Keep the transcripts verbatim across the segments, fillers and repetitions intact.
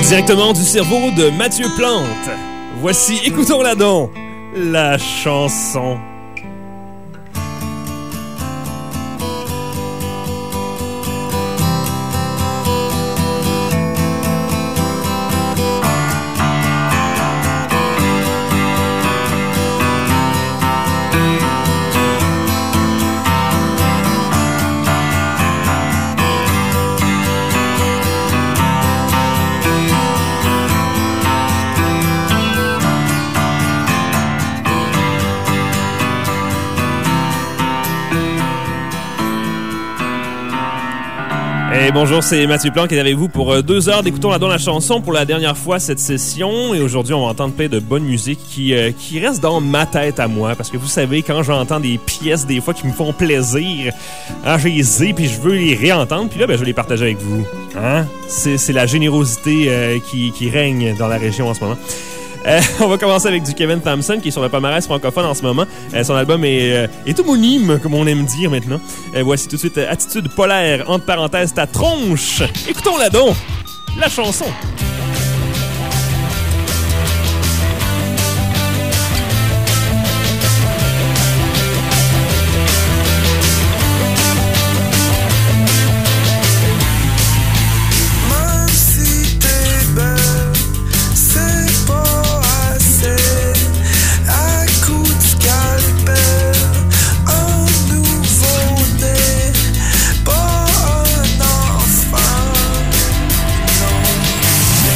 Directement du cerveau de Mathieu Plante, voici Écoutons-la donc, la chanson. Et bonjour, c'est Mathieu Plante qui est avec vous pour deux heures d'Écoutons-la donc la chanson pour la dernière fois cette session. Et aujourd'hui, on va entendre plein de bonne musique qui, euh, qui reste dans ma tête à moi. Parce que vous savez, quand j'entends des pièces des fois qui me font plaisir, hein, je les ai puis je veux les réentendre. Puis là, ben, je vais les partager avec vous. Hein? C'est, c'est la générosité euh, qui, qui règne dans la région en ce moment. Euh, on va commencer avec du Kevin Thompson qui est sur le palmarès francophone en ce moment. Euh, son album est, euh, est homonyme, comme on aime dire maintenant. Euh, voici tout de suite euh, Attitude polaire, entre parenthèses, ta tronche. Écoutons-la donc, la chanson. Pas un enfant, non.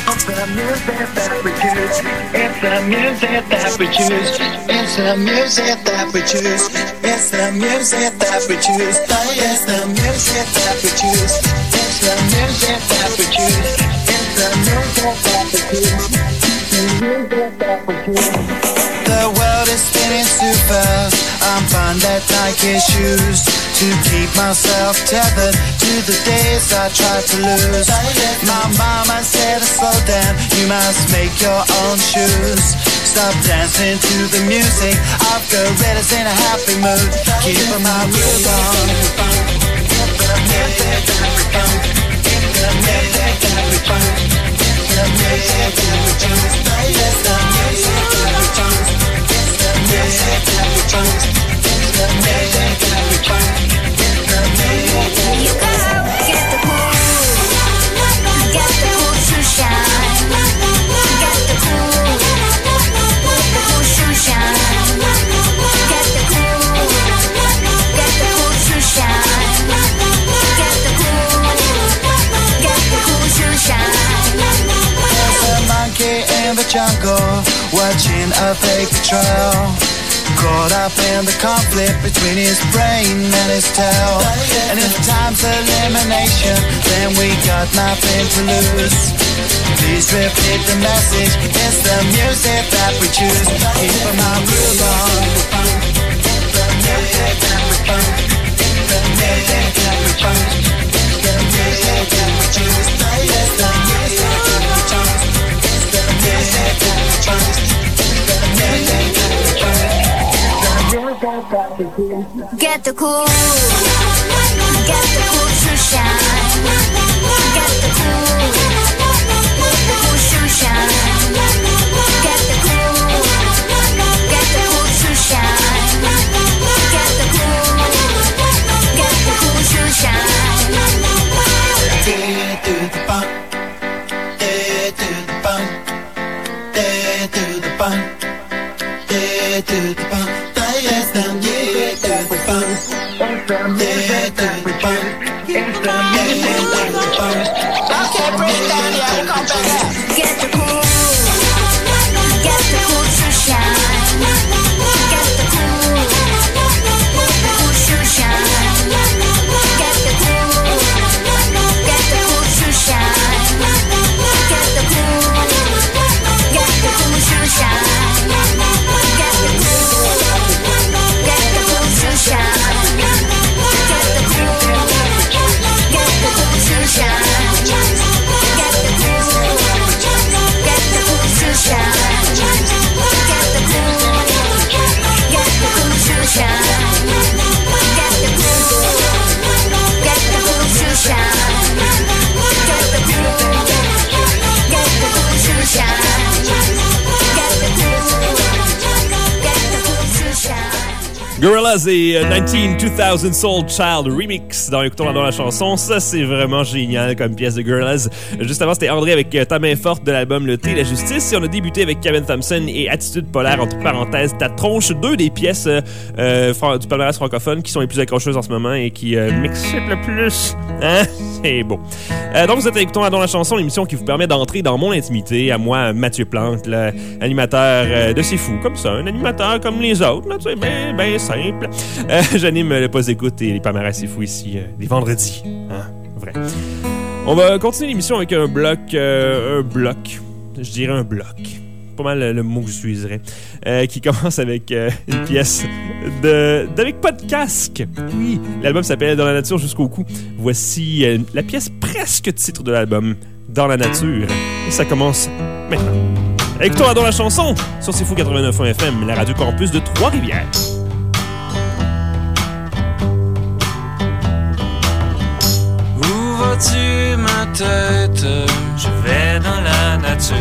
It's the music that we choose. It's the music that we choose. It's the music that we choose. It's the music that we choose. It's the music that we choose. It's the music that we choose. The music that we choose. The world is spinning too fast. I'm buying that Nike shoes to keep myself tethered to the days I tried to lose. My mama said to slow down, you must make your own shoes. Stop dancing to the music, I've got gorillas in a happy mood. Keep my groove on. The music that we found. The music that we found. The music that we choose. It's the music that we choose. It's the music that we choose. It's the music that we choose. It's the music that we choose. You gotta get the cool. Get the cool to shine. Get the cool. The cool to shine. Get the cool. Get the cool to shine. Get the cool. Get the cool to shine. There's a monkey in the jungle watching a paper trail. Caught up in the conflict between his brain and his tail. And if time's elimination, then we got nothing to lose. Please repeat the message. It's the music that we choose. Keep my groove on. It's the music that we choose. It's the music that we choose. It's the music that we choose. It's the music that we choose. It's the music that we choose. It's the music that we choose. Get the cool. Get the cool to shine. Get the cool. The cool to shine. Get the cool. Get the cool to shine. Get the cool. Get the cool to shine. Day to the bump. Day to the bump. Day to the bump. Day to the bump. It's the music that we found. It's the music that we found. It's the music that we found. Okay, bring it down here. Come back. Get the cool. Get the cool to shine. Get the cool. The cool to shine. Get the cool. Get the cool to shine. Get the cool. Get the cool to shine. Get the cool. Get the cool to shine. Get the cool. Get the cool to shine. Get the cool. Get the cool to shine. Get the cool. Get the cool to shine. Get the cool. Get the cool to shine. Get the cool. Get the cool to shine. Get the cool. Get the cool to shine. Gorillaz et euh, dix-neuf deux mille Soul Child Remix dans Écoutons dans la chanson. Ça, c'est vraiment génial comme pièce de Gorillaz. Juste avant, c'était André avec euh, Ta main forte de l'album Le Thé et la Justice. Et on a débuté avec Kevin Thompson et Attitude polaire, entre parenthèses, Ta tronche. Deux des pièces euh, euh, du palmarès francophone qui sont les plus accrocheuses en ce moment et qui euh, m'excitent le plus. Hein? C'est beau. Euh, donc, vous êtes à Écoutons dans la chanson, l'émission qui vous permet d'entrer dans mon intimité. À moi, Mathieu Plante, là, animateur euh, de C'est Fou, comme ça. Un animateur comme les autres, là, tu sais, ben, ben simple. Euh, J'anime le poste d'écoute et les palmarès C'est Fou ici, euh, les vendredis. Hein? Vrai. On va continuer l'émission avec un bloc, euh, un bloc, je dirais un bloc. Pas mal le, le mot que j'utiliserais. Euh, qui commence avec euh, une pièce de d'avec pas de casque. Oui, l'album s'appelle Dans la nature jusqu'au cou. Voici euh, la pièce presque titre de l'album, Dans la nature. Et ça commence maintenant. Écoutons dans la chanson sur C'est Fou quatre-vingt-neuf point un F M, la radio campus de Trois-Rivières. Où vas-tu ma tête? Je vais dans la nature.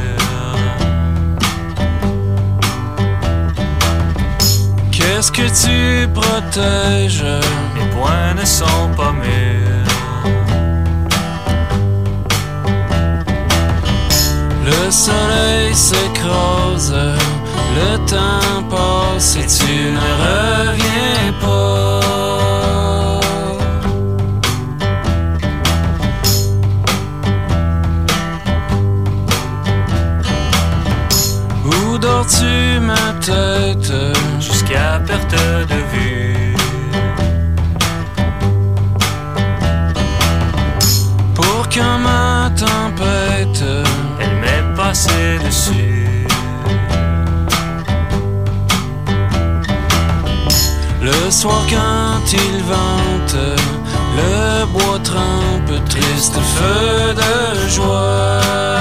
Qu'est-ce que tu protèges? Mes poings ne sont pas mûrs. Le soleil s'écrase, le temps passe et tu ne reviens pas. vas-tu ma tête jusqu'à perte de vue? Pour qu'un matin tempête elle m'est passée dessus. Le soir quand il vente, le bois trempe, triste feu de joie.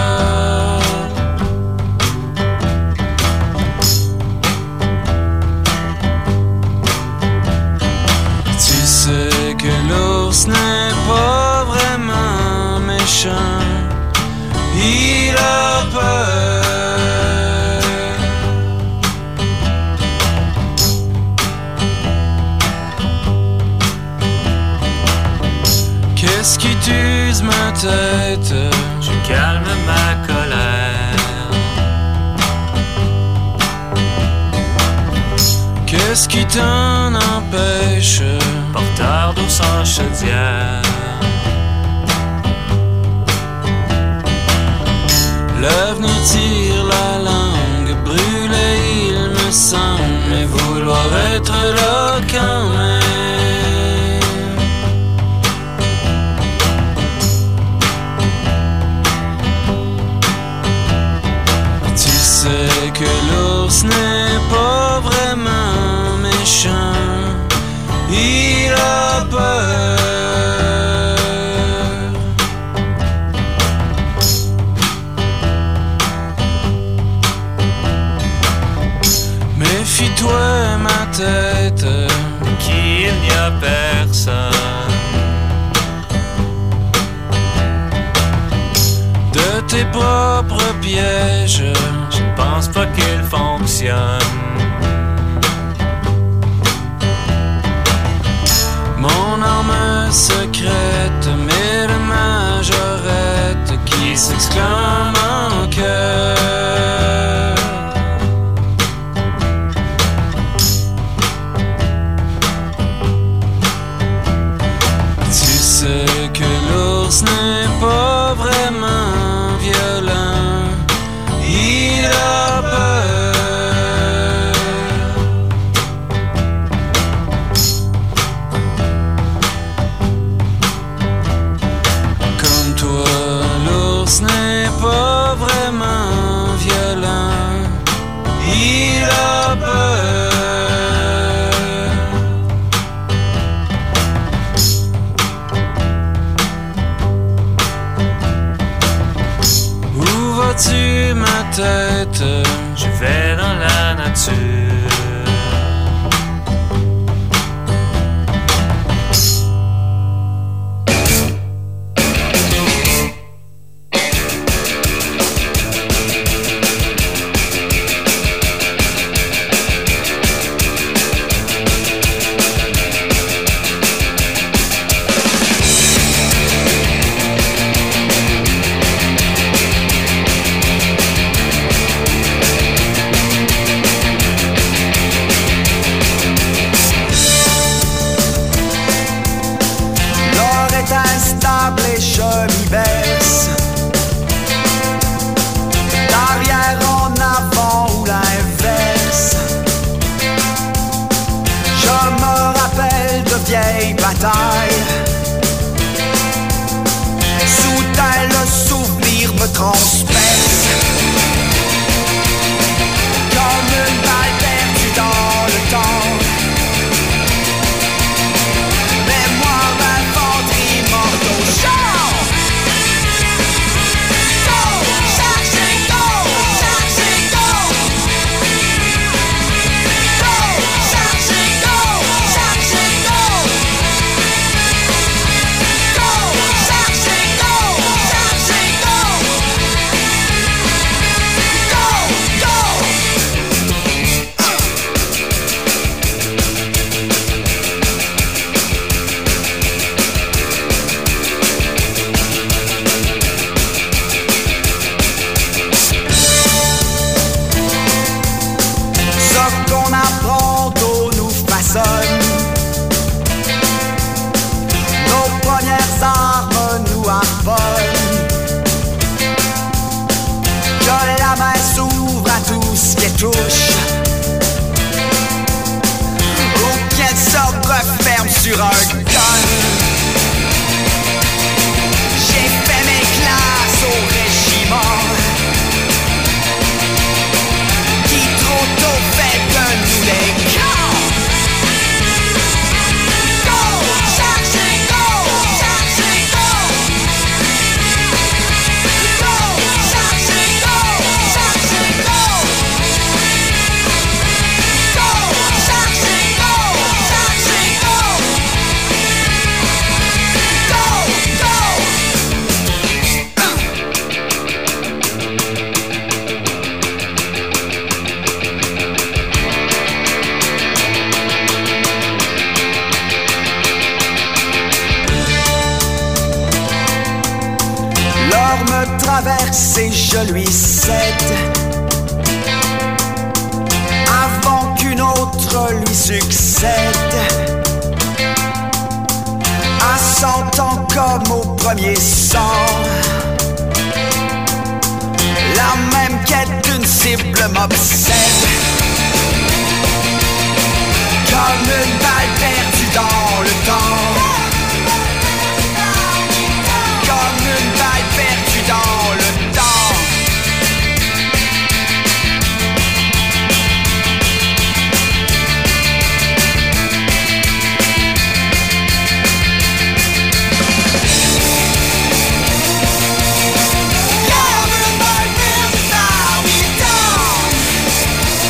Tu sais que l'ours n'est pas vraiment méchant, il a peur. Qu'est-ce qui t'use ma tête? Je calme ma colère. Qu'est-ce qui t'en empêche? Porteur d'eau sans chaudière. L'avenir tire la langue, brûlé il me semble, mais vouloir être là quand même. Tu sais que l'ours n'est pas vraiment méchant, il a peur. Méfie-toi ma tête, de qui il n'y a personne. De tes propres pièges, je ne pense pas qu'ils fonctionnent. Mon arme secrète, mais de majorette qui s'exclame en cœur. Tu sais que l'ours n'est pas vraiment violent, il a peur. Comme toi, l'ours n'est pas vraiment violent, il a peur. Où vas-tu ma tête? Je vais dans la nature. temps me traverse et je lui cède avant qu'une autre lui succède. À cent ans comme au premier sang, la même quête d'une cible m'obsède. Comme une balle perdue dans le temps, comme une balle perdue dans le temps. Comme une balle perdue dans le temps.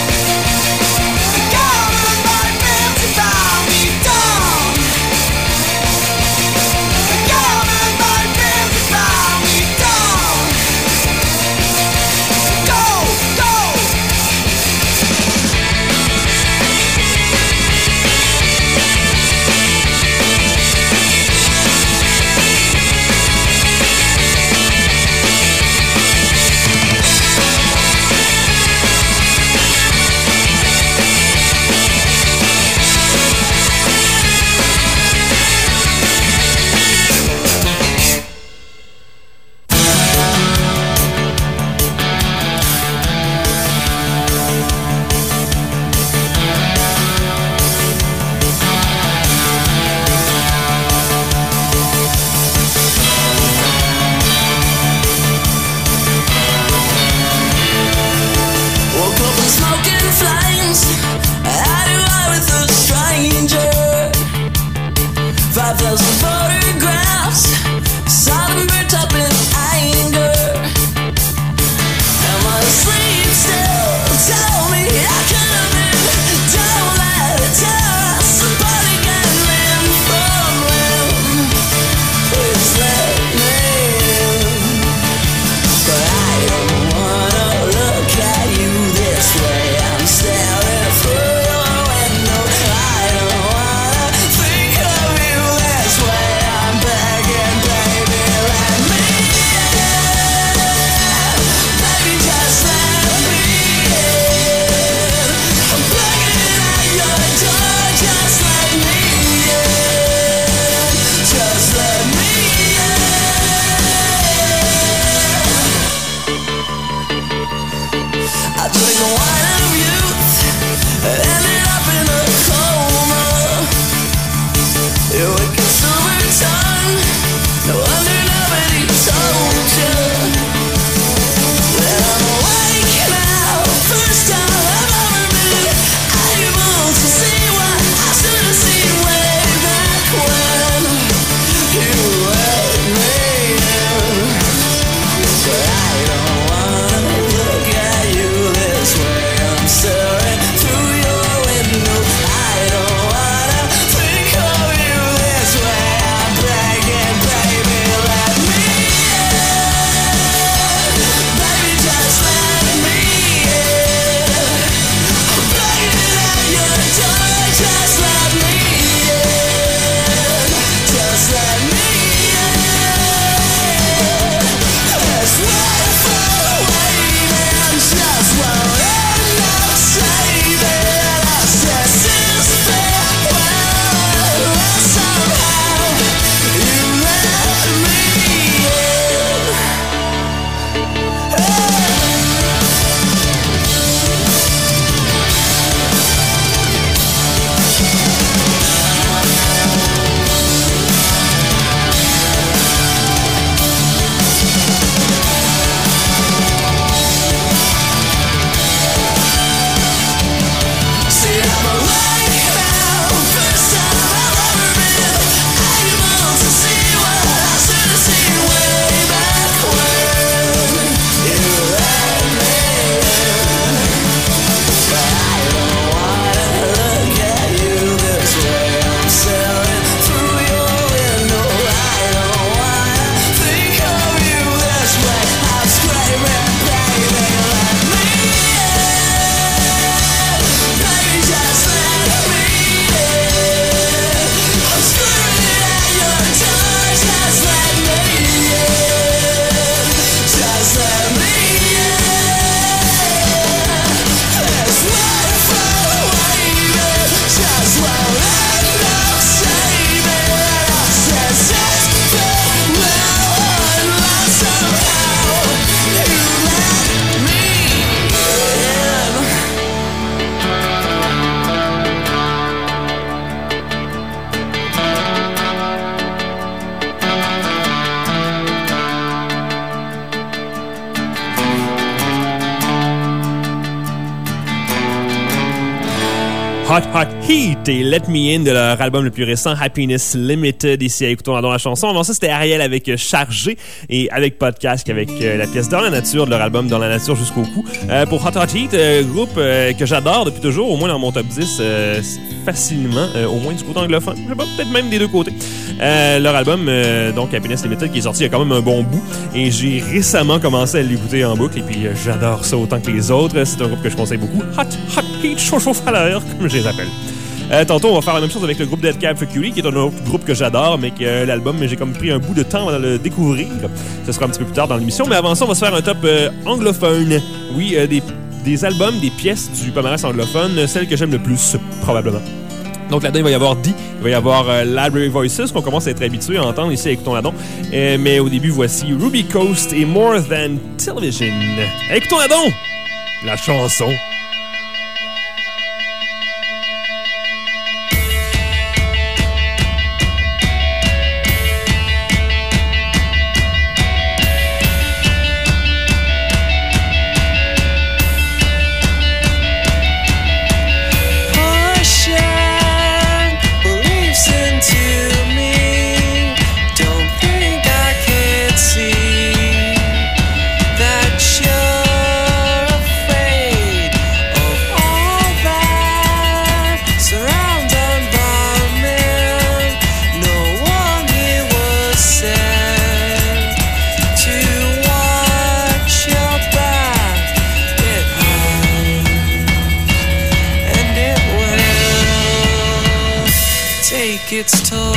Hot Hot Heat et Let Me In de leur album le plus récent Happiness Limited ici à Écoutons dans la chanson. Avant ça, c'était Ariel avec Chargé et avec Podcast avec euh, la pièce Dans la nature de leur album Dans la nature jusqu'au cou. Euh, pour Hot Hot Heat, euh, groupe euh, que j'adore depuis toujours, au moins dans mon top dix, euh, facilement, euh, au moins du côté anglophone, je sais pas, peut-être même des deux côtés. Euh, leur album, euh, donc Happiness Limited, qui est sorti il y a quand même un bon bout et j'ai récemment commencé à l'écouter en boucle et puis euh, j'adore ça autant que les autres. C'est un groupe que je conseille beaucoup. Hot Hot Heat, chaud chaud à l'heure, comme je les appelle. Euh, tantôt, on va faire la même chose avec le groupe Dead Cab for Cutie, qui est un autre groupe que j'adore, mais que euh, l'album, j'ai comme pris un bout de temps à le découvrir. Ce sera un petit peu plus tard dans l'émission, mais avant ça, on va se faire un top euh, anglophone. Oui, euh, des, des albums, des pièces du palmarès anglophone, celles que j'aime le plus, probablement. Donc là-dedans, il va y avoir Dee, il va y avoir euh, Library Voices, qu'on commence à être habitué à entendre ici à Écoutons là-dedans. Euh, mais au début, voici Ruby Coast et More Than Television. Écoutons là-dedans la chanson. Its toll.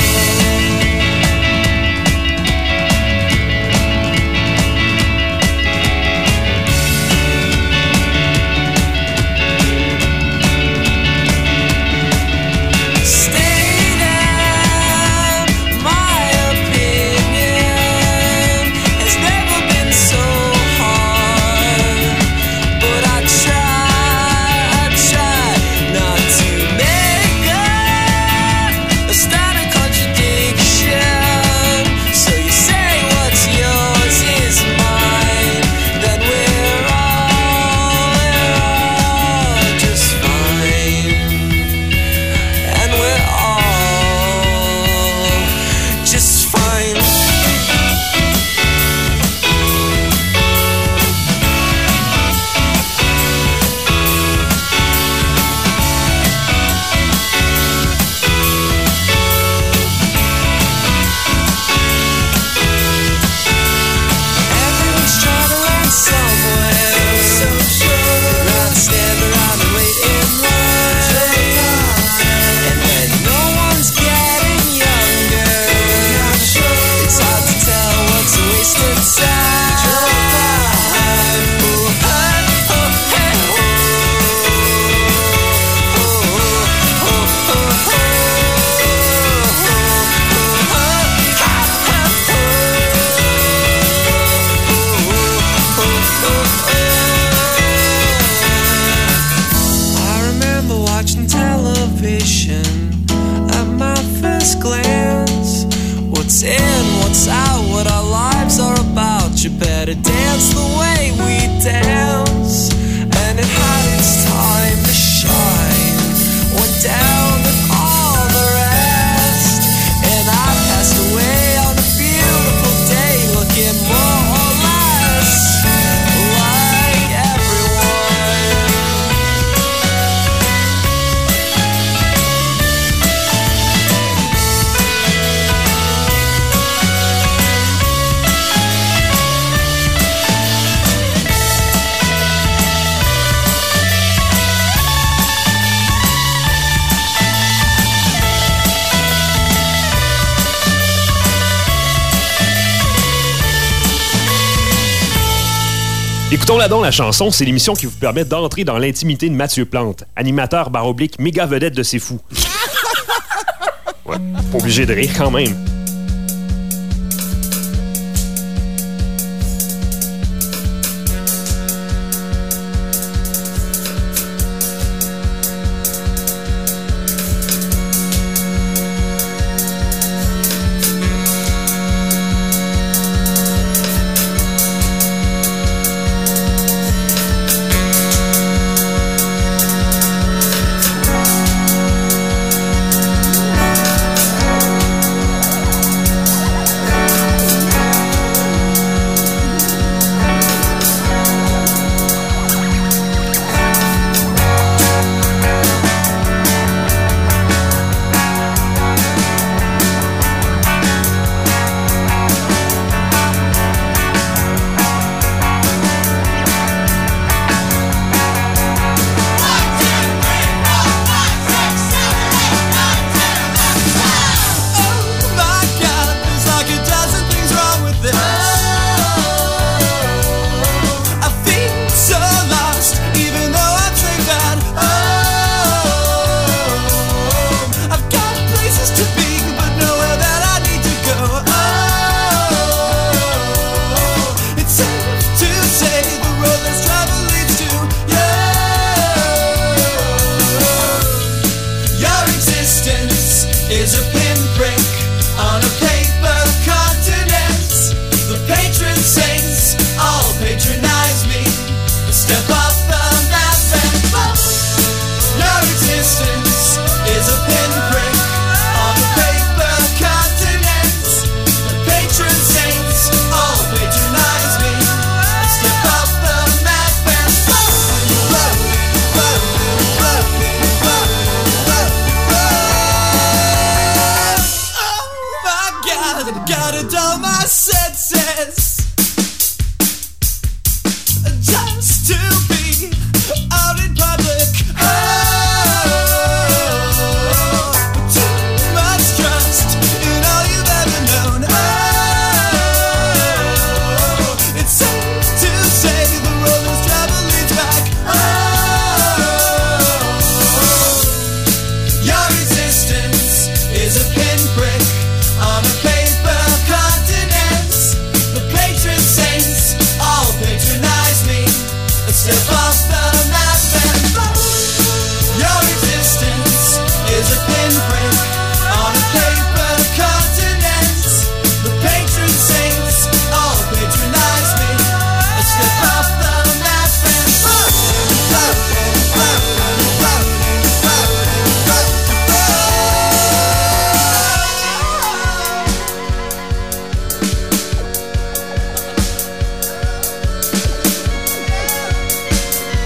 Écoutons là donc la chanson, c'est l'émission qui vous permet d'entrer dans l'intimité de Mathieu Plante, animateur barre oblique méga vedette de C'est Fou. Ouais, pas obligé de rire quand même. just to be out in public. Oh, too much trust in all you've ever known. Oh, it's safe to say the road less traveled leads back. Oh, your resistance is a pinprick on a paper continent. The patron saints all patronize me. A step off the map and float. Your resistance is a pinprick on a paper continent. The patron saints all patronize me. A step off the map and float. Float, float, float, float, float, float.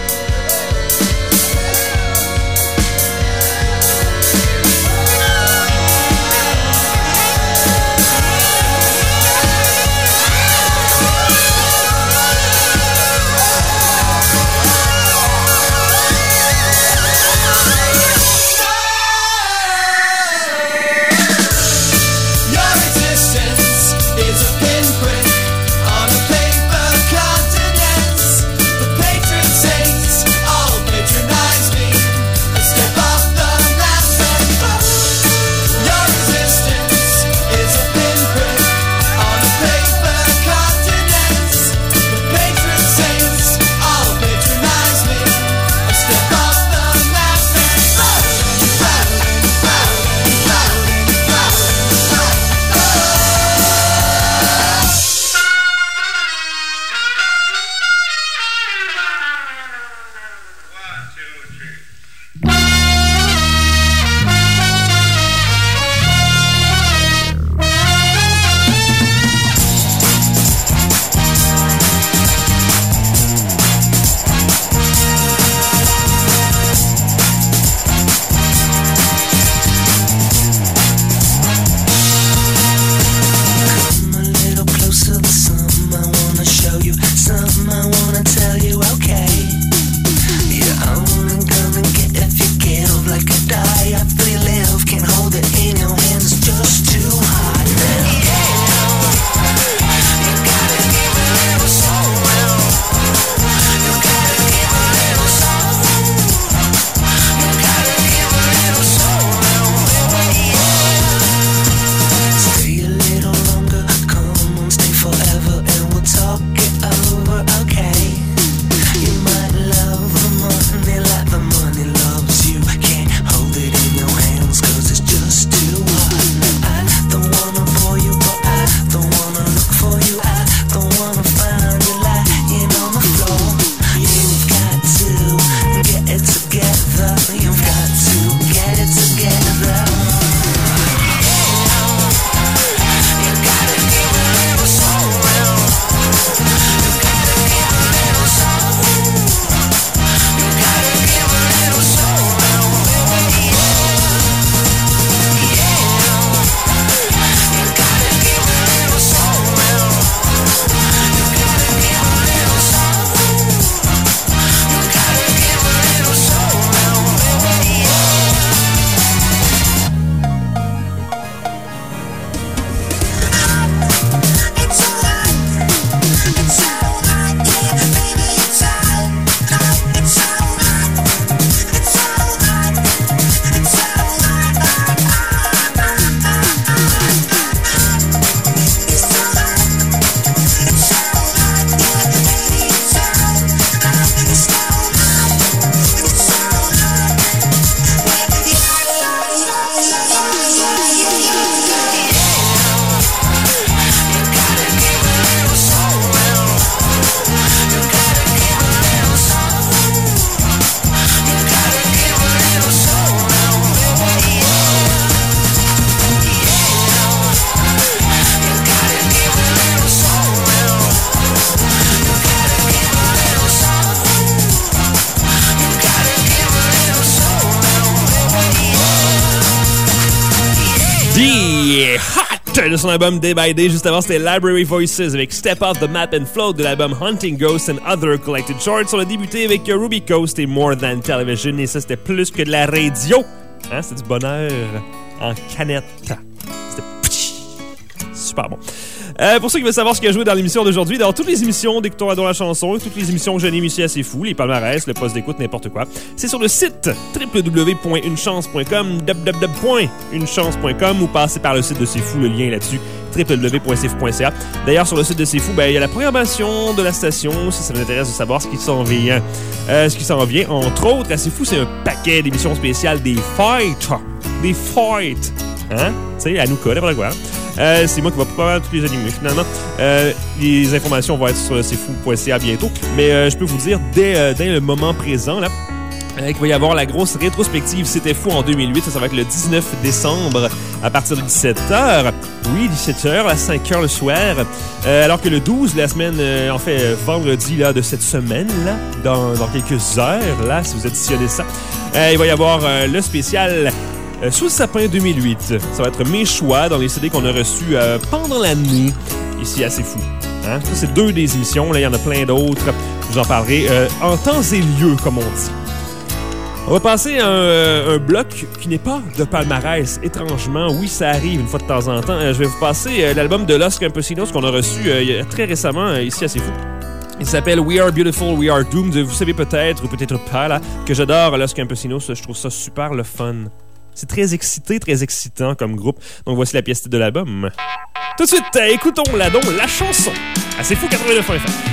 de son album Day by Day. Juste avant, c'était Library Voices avec Step Off the Map and Float de l'album Hunting Ghosts and Other Collected Shorts. On a débuté avec Ruby Coast et More Than Television, et ça, c'était plus que de la radio. Hein, c'était du bonheur en canette. C'était super bon. Euh, pour ceux qui veulent savoir ce qu'il a joué dans l'émission d'aujourd'hui, dans toutes les émissions d'Écoutons la la chanson, toutes les émissions que j'anime ici à C'est Fou, les palmarès, le poste d'écoute, n'importe quoi, c'est sur le site w w w point une chance point com, w w w point une chance point com, ou passez par le site de C'est Fou, le lien est là-dessus, w w w point c f point c a. D'ailleurs, sur le site de C'est Fou, ben, il y a la programmation de la station, si ça vous intéresse de savoir ce qui s'en vient. Euh, ce qui s'en vient, entre autres, à C'est Fou, c'est un paquet d'émissions spéciales, des fights, des fights, hein, tu sais, à nous coller, n'importe quoi. Euh, c'est moi qui va probablement tous les animer finalement. Euh, les informations vont être sur le c fou point c a bientôt. Mais euh, je peux vous dire, dès, euh, dès le moment présent, là, euh, qu'il va y avoir la grosse rétrospective C'était Fou en deux mille huit. Ça, ça va être le dix-neuf décembre à partir de dix-sept heures. Oui, dix-sept heures à cinq heures le soir. Euh, alors que le douze, la semaine, euh, en fait, euh, vendredi là, de cette semaine, là, dans, dans quelques heures, là, si vous additionnez ça, euh, il va y avoir euh, le spécial Euh, Sous le sapin deux mille huit. Ça va être mes choix dans les C D qu'on a reçus euh, pendant l'année ici à C'est Fou. Hein? Ça, c'est deux des émissions. Là, il y en a plein d'autres. Je vous en parlerai euh, en temps et lieu, comme on dit. On va passer à un, un bloc qui n'est pas de palmarès. Étrangement, oui, ça arrive une fois de temps en temps. Euh, je vais vous passer euh, l'album de Los Campesinos qu'on a reçu euh, très récemment euh, ici à C'est Fou. Il s'appelle We Are Beautiful, We Are Doomed. Vous savez peut-être, ou peut-être pas, là, que j'adore Los Campesinos. Je trouve ça super le fun. C'est très excité, très excitant comme groupe. Donc voici la pièce de l'album. Tout de suite, écoutons la donc la chanson. À C'est Fou quatre-vingt-neuf F M.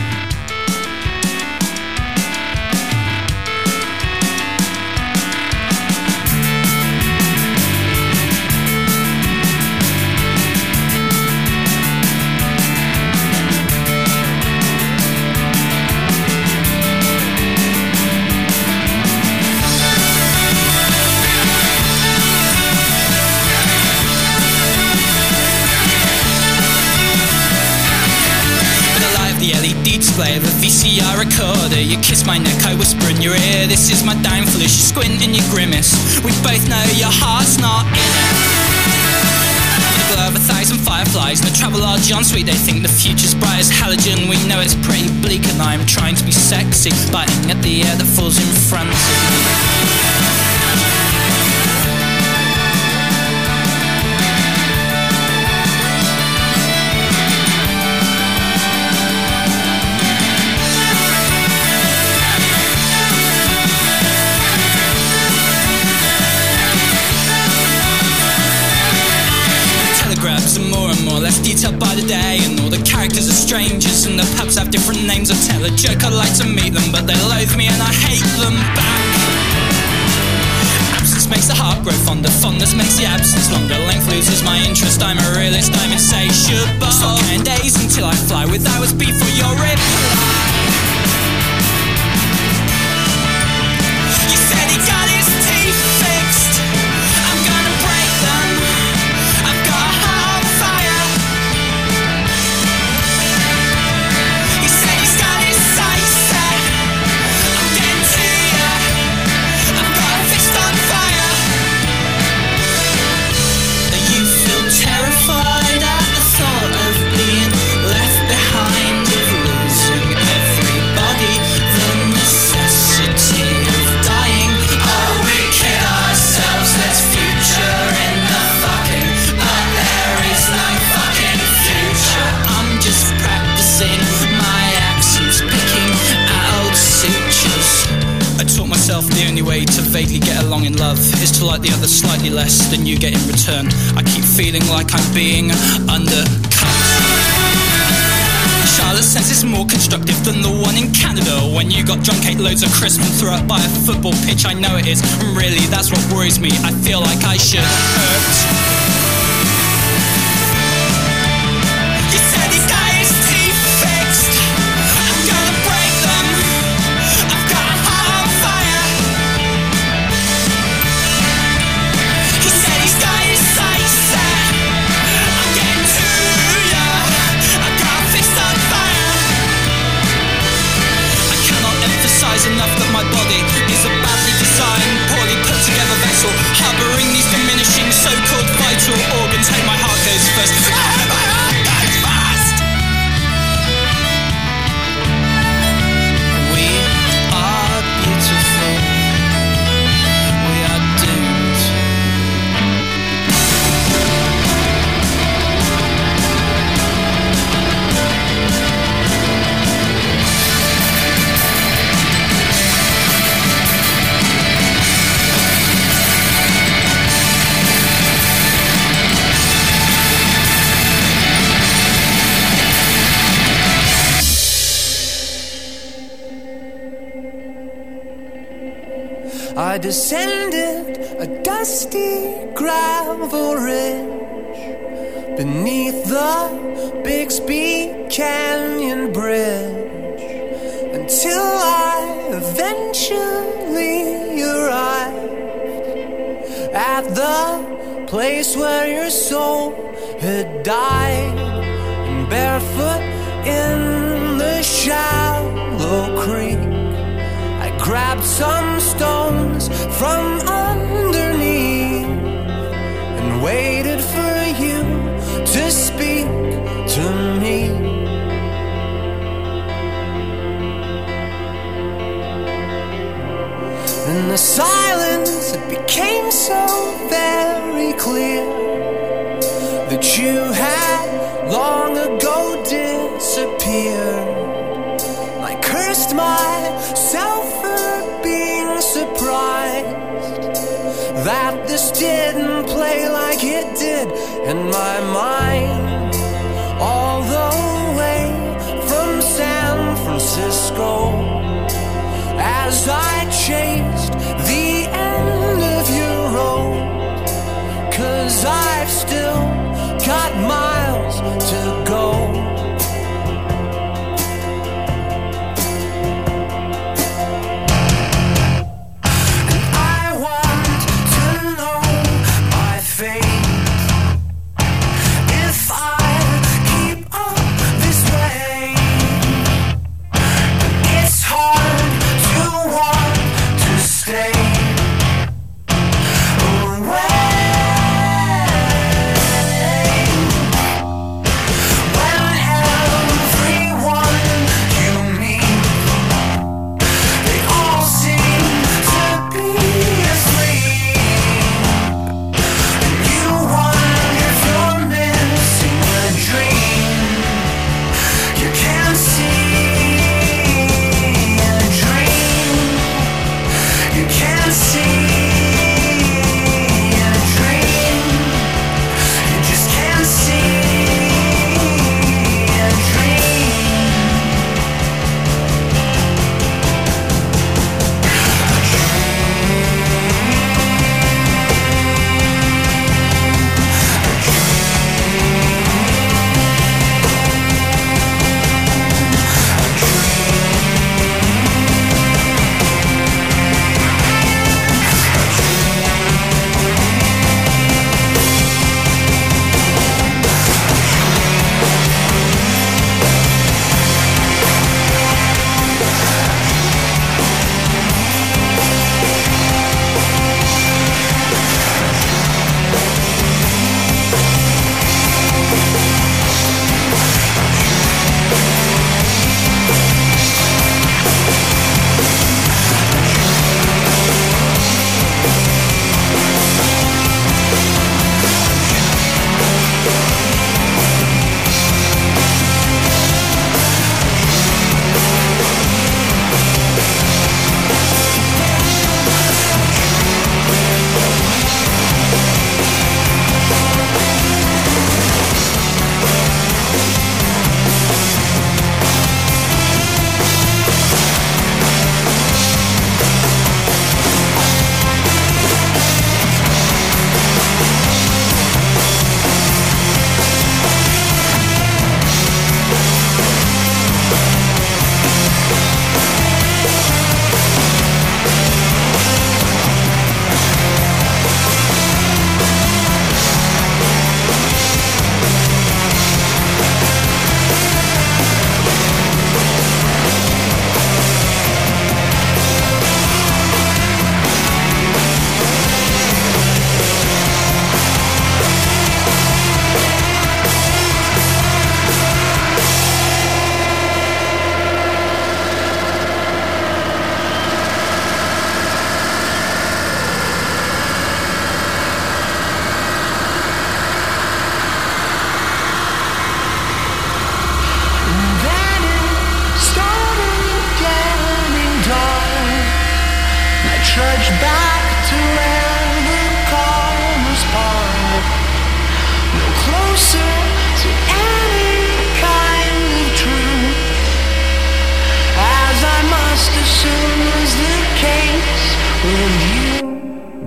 Display of a V C R recorder. You kiss my neck, I whisper in your ear, this is my downfall. You squint and you grimace. We both know your heart's not in it. The glow of a thousand fireflies, no travelodge on sweet. They think the future's bright as halogen. We know it's pretty bleak and I'm trying to be sexy, biting at the air that falls in front of me. Less detailed by the day, and all the characters are strangers, and the pubs have different names. I tell a joke, I'd like to meet them, but they loathe me and I hate them back. Absence makes the heart grow fonder, fondness makes the absence longer. Length loses my interest, I'm a realist, I'm insatiable. Stop counting days until I fly with hours before your reply. You said he got his teeth fixed, I'm gonna break them. I've got a heart. Terrified at the thought of being left behind, of losing everybody, the necessity of dying. Oh, we kid ourselves, there's future in the fucking, but there is no fucking future. I'm just practicing my accents, picking at old sutures. I taught myself the only way to vaguely get along in love is to like the other slightly less than you get in return. I keep feeling like I'm being undercut. Charlotte's sense is more constructive than the one in Canada. When you got drunk, ate loads of crisps and threw up by a football pitch, I know it is. And really, that's what worries me. I feel like I should hurt. Enough that my body is a badly designed, poorly put together vessel, harbouring these diminishing so-called vital breakfast. I had my appetite fast. We are beautiful. We are doomed. I descended a dusty gravel ridge beneath the Bixby Canyon Bridge until I eventually arrived at the place where your soul had died, and barefoot in the shallow creek I grabbed some stones from underneath and waited for you to speak to me. In the silence it became so very clear that you had long ago disappeared. I cursed myself for being surprised that this didn't play like it did in my mind, all the way from San Francisco, as I chased the end of your road, 'cause I've still got miles to go. If I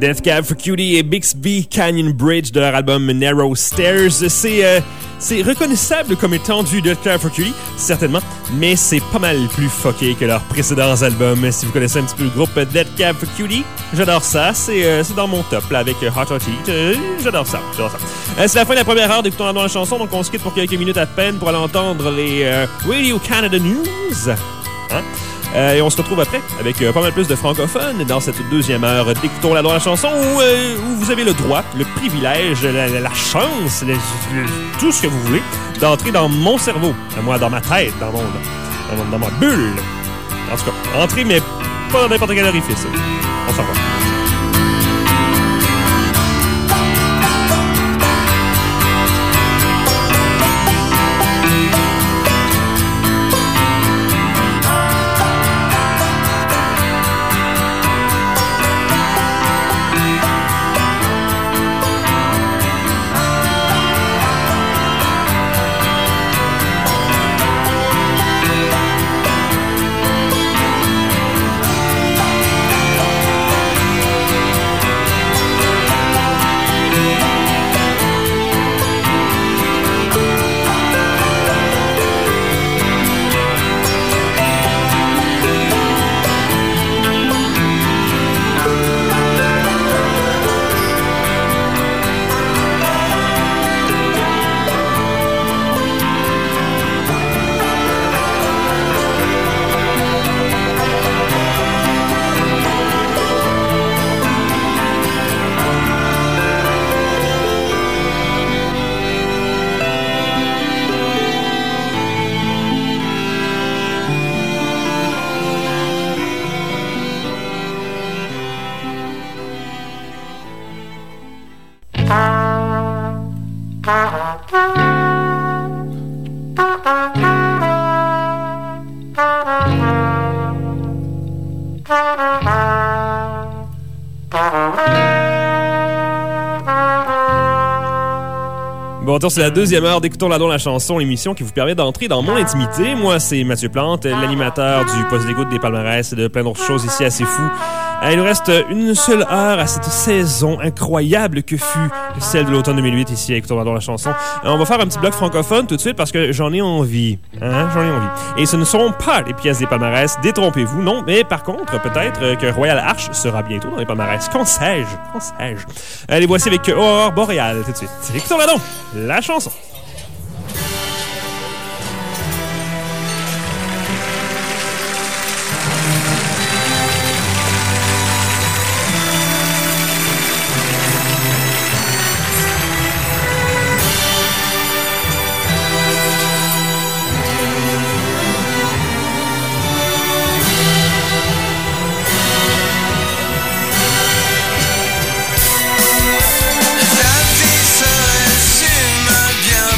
Death Cab for Cutie et Bixby Canyon Bridge de leur album Narrow Stairs. C'est euh, c'est reconnaissable comme étant du Death Cab for Cutie, certainement, mais c'est pas mal plus fucké que leurs précédents albums. Si vous connaissez un petit peu le groupe Death Cab for Cutie, j'adore ça. C'est euh, c'est dans mon top là avec Hot Hot Heat. Euh, j'adore ça. J'adore ça. Euh, c'est la fin de la première heure d'écoutant dans la chanson, donc on se quitte pour quelques minutes à peine pour aller entendre les euh, Radio Canada News. Hein? Euh, et on se retrouve après avec euh, pas mal plus de francophones dans cette deuxième heure d'Écoutons la, dans la chanson où, euh, où vous avez le droit, le privilège, la, la, la chance, le, le, tout ce que vous voulez d'entrer dans mon cerveau, à moi, dans ma tête, dans, mon, dans, mon, dans ma bulle. En tout cas, entrer, mais pas dans n'importe quel orifice. On s'en va. Bon, retour, c'est la deuxième heure d'Écoutons la, la chanson, l'émission qui vous permet d'entrer dans mon intimité. Moi, c'est Mathieu Plante, l'animateur du poste d'écoute des palmarès et de plein d'autres choses ici assez fou. Il nous reste une seule heure à cette saison incroyable que fut celle de l'automne deux mille huit ici à Écoutons la, la chanson. On va faire un petit bloc francophone tout de suite parce que j'en ai envie. Hein? J'en ai envie. Et ce ne seront pas les pièces des palmarès, détrompez-vous, non. Mais par contre, peut-être que Royal Arch sera bientôt dans les palmarès. Qu'en sais-je? Qu'en sais-je? Allez, voici avec Aurore Boréal tout de suite. Écoutons la donc, la chanson. La vie se résume bien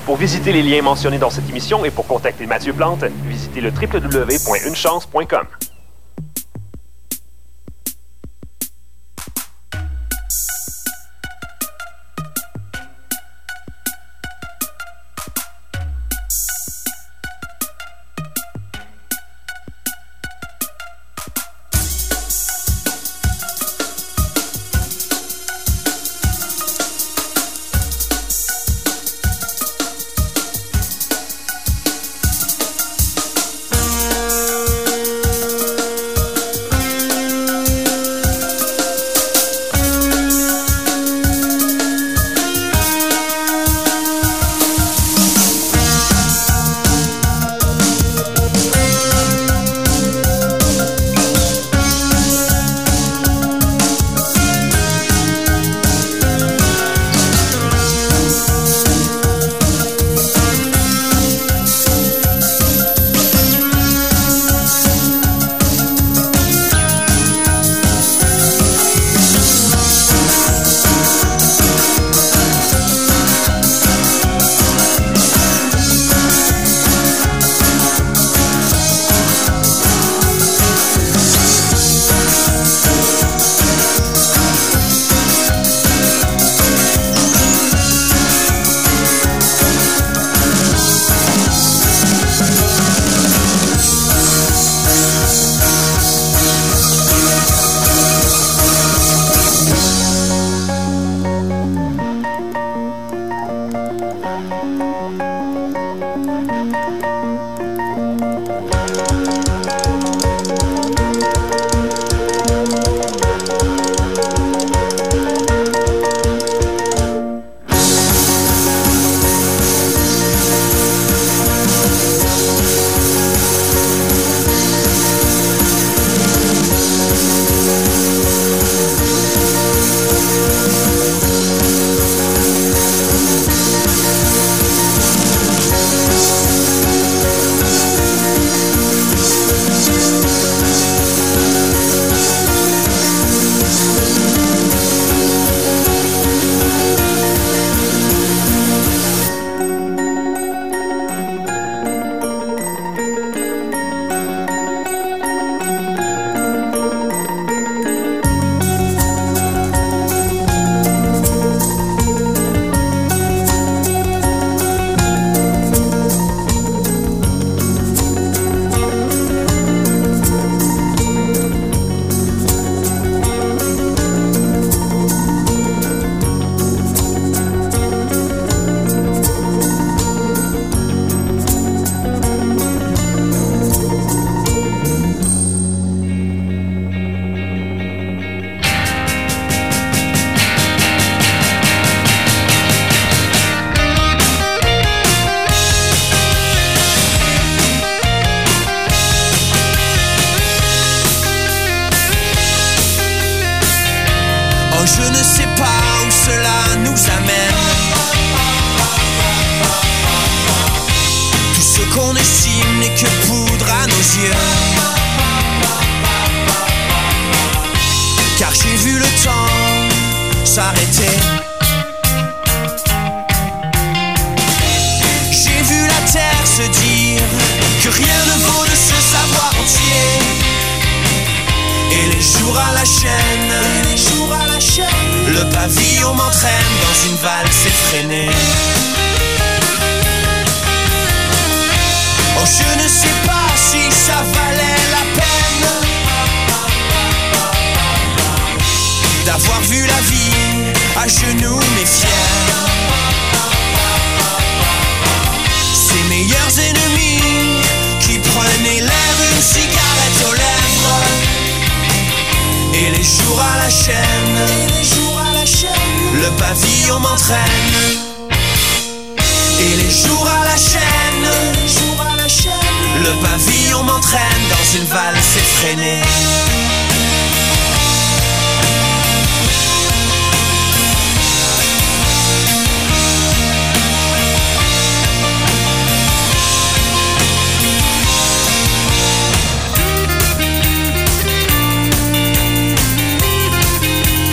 Pour visiter les liens mentionnés dans cette émission et pour contacter Mathieu Plante, visitez le w w w point une chance point com.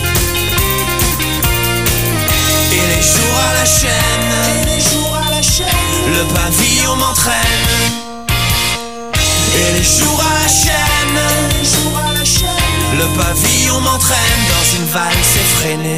Et les jours à la chaîne, m'entraîne. Et les jours à la chaîne, le pavillon m'entraîne dans une valse effrénée.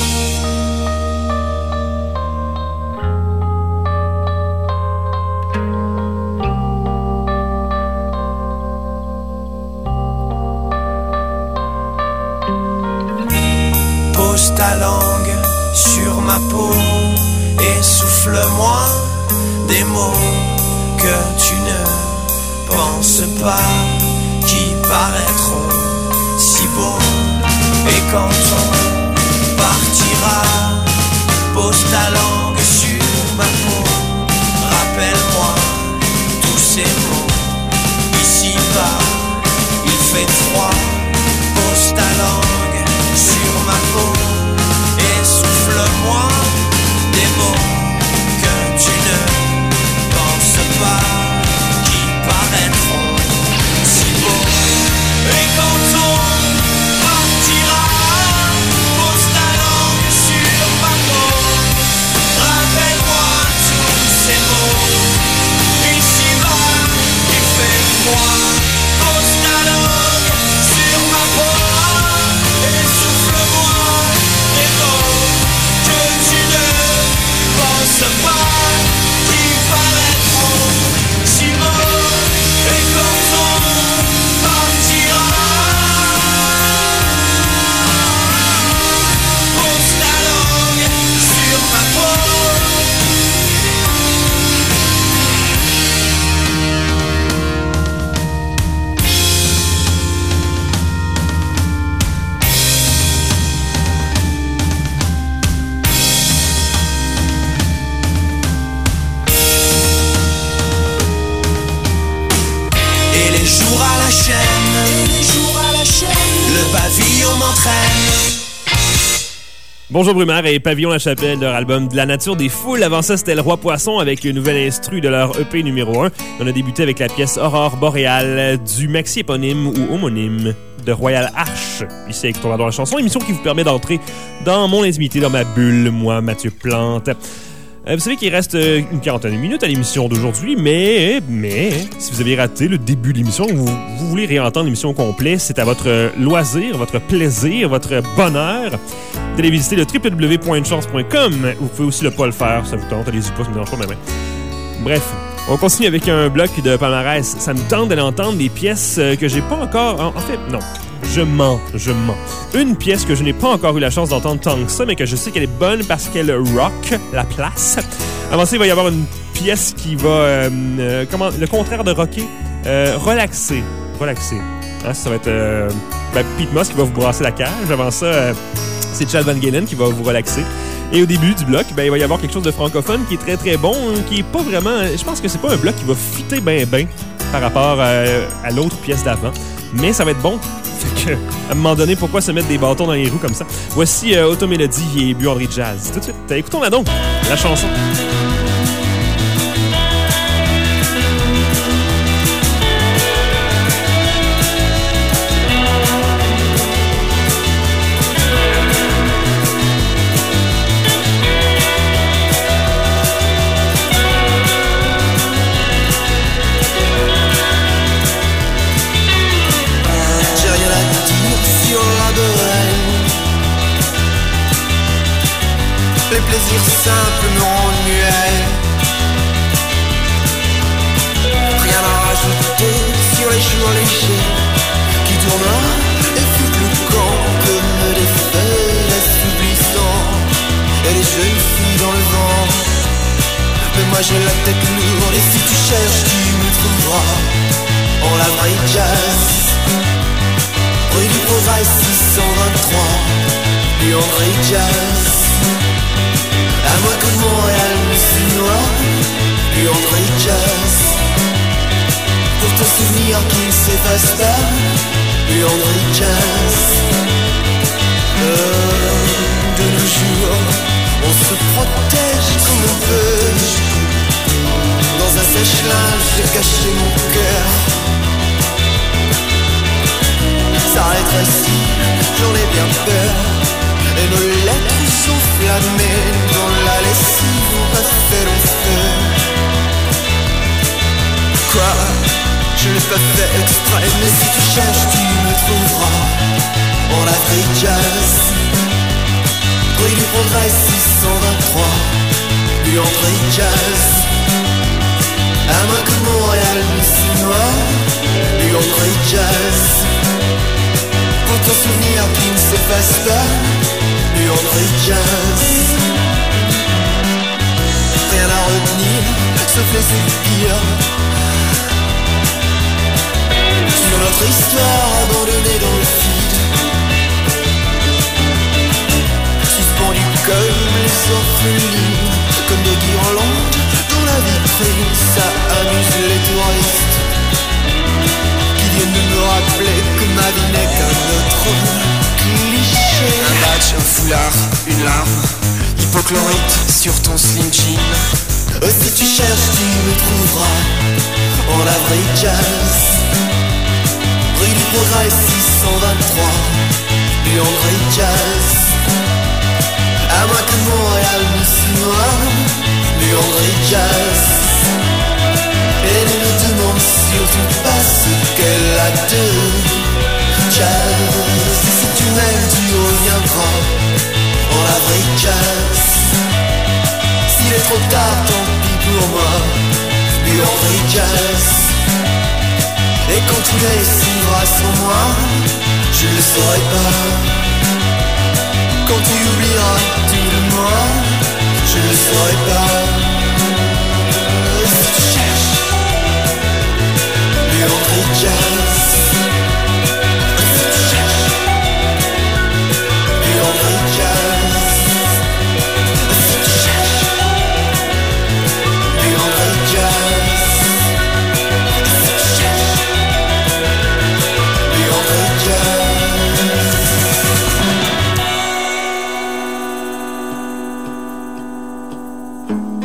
Pose ta langue sur ma peau et souffle-moi des mots que tu ne penses pas qui paraîtront si beaux. Et quand on partira, pose ta langue sur ma peau. Rappelle-moi tous ces mots. Ici-bas, il fait froid. Pose ta langue sur ma peau et souffle-moi des mots que tu ne penses pas qui paraîtront si beaux. Et quand on partira, pose ta langue sur ma peau. Rappelle-moi tous ces mots. Ici-bas, il fait froid. Pose ta langue sur ma peau et souffle-moi des mots que tu ne penses pas qui paraîtront si beaux. Et quand on partira, pose ta langue sur ma peau. Et les jours à la chaîne, le pavillon m'entraîne. Bonjour Brumaire et Pavillon La Chapelle, leur album De la nature des foules. Avant ça, c'était Le Roi Poisson avec une nouvelle instru de leur E P numéro un. On a débuté avec la pièce Aurore Boréale du maxi éponyme ou homonyme de Royal Arch. Ici avec Ton dans la chanson, émission qui vous permet d'entrer dans mon intimité, dans ma bulle, moi, Mathieu Plante. Euh, vous savez qu'il reste euh, une quarantaine de minutes à l'émission d'aujourd'hui, mais, mais, si vous avez raté le début de l'émission, vous, vous voulez réentendre l'émission au complet, c'est à votre loisir, votre plaisir, votre bonheur d'aller visiter le w w w point une chance point com. Vous pouvez aussi ne pas le faire, ça vous tente, allez-y pas, ça me dérange pas, mais, mais. Bref, on continue avec un bloc de palmarès. Ça me tente d'aller entendre des pièces que j'ai pas encore... En, en fait, non. Je mens, je mens. Une pièce que je n'ai pas encore eu la chance d'entendre tant que ça, mais que je sais qu'elle est bonne parce qu'elle rock la place. Avant ça, il va y avoir une pièce qui va... Euh, euh, comment, le contraire de rocker, euh, relaxer. Relaxer. Hein, ça va être euh, ben, Pete Moss qui va vous brasser la cage. Avant ça, euh, c'est Chad Van Galen qui va vous relaxer. Et au début du bloc, ben, il va y avoir quelque chose de francophone qui est très très bon, qui est pas vraiment... Je pense que c'est pas un bloc qui va fitter ben ben par rapport euh, à l'autre pièce d'avant. Mais ça va être bon. Fait que, à un moment donné, pourquoi se mettre des bâtons dans les roues comme ça? Voici euh, Automélodie et Buanderie Jazz. Tout de suite, écoutons-la donc, la chanson. Les plaisirs simples m'ennuaient. Rien à rajouter sur les jours légers qui tournent et foutent le camp comme des feux assouplissants et les jeunes filles dans le vent. Mais moi j'ai la tête lourde et si tu cherches tu me trouveras en la vraie jazz. Rue du Progrès six cent vingt-trois, Buanderie Jazz. À moi que Montréal me signera, Buanderie Jazz. Pour ton souvenir qui ne s'efface pas, Buanderie Jazz. Euh, de nos jours, on se protège comme on peut. Dans un sèche-linge, j'ai caché mon cœur. Ça rétrécit, j'en ai bien peur. Et nos lettres sont flammées dans la lessive, on a fait long feu. Quoi? Je l'ai pas fait exprès, mais si tu cherches, tu me trouveras. En Afrique jazz, rue du Progrès six cent vingt-trois, Buanderie jazz. À moins que Montréal ne s'y noie, Buanderie jazz. Pour ton souvenir qui ne s'efface pas, Buanderie jazz. Rien à retenir, sauf les soupirs sur notre histoire abandonnée dans le vide, suspendue comme les orphelines, comme des guirlandes dans la vitrine. Ça amuse les touristes qui viennent de me rappeler que ma vie n'est qu'un autre cliché. Un badge, un foulard, une larme, hypochlorite sur ton slim jean. Oh, si tu cherches, tu me trouveras en avril jazz. Rue du Progrès six cent vingt-trois, Buanderie jazz. À moins que Montréal ne s'y noie, Buanderie jazz. Et ne me demande surtout pas ce qu'elle a de jazz. Et si tu m'aimes, tu reviendras en avril jazz. S'il est trop tard, tant pis pour moi, Buanderie jazz. Et quand tu les suivras sans moi, je ne le saurai pas. Quand tu oublieras tout de moi, je ne le saurai pas. Si tu cherches Buanderie jazz, si tu cherches Buanderie jazz, si tu cherches Buanderie jazz. Jazz.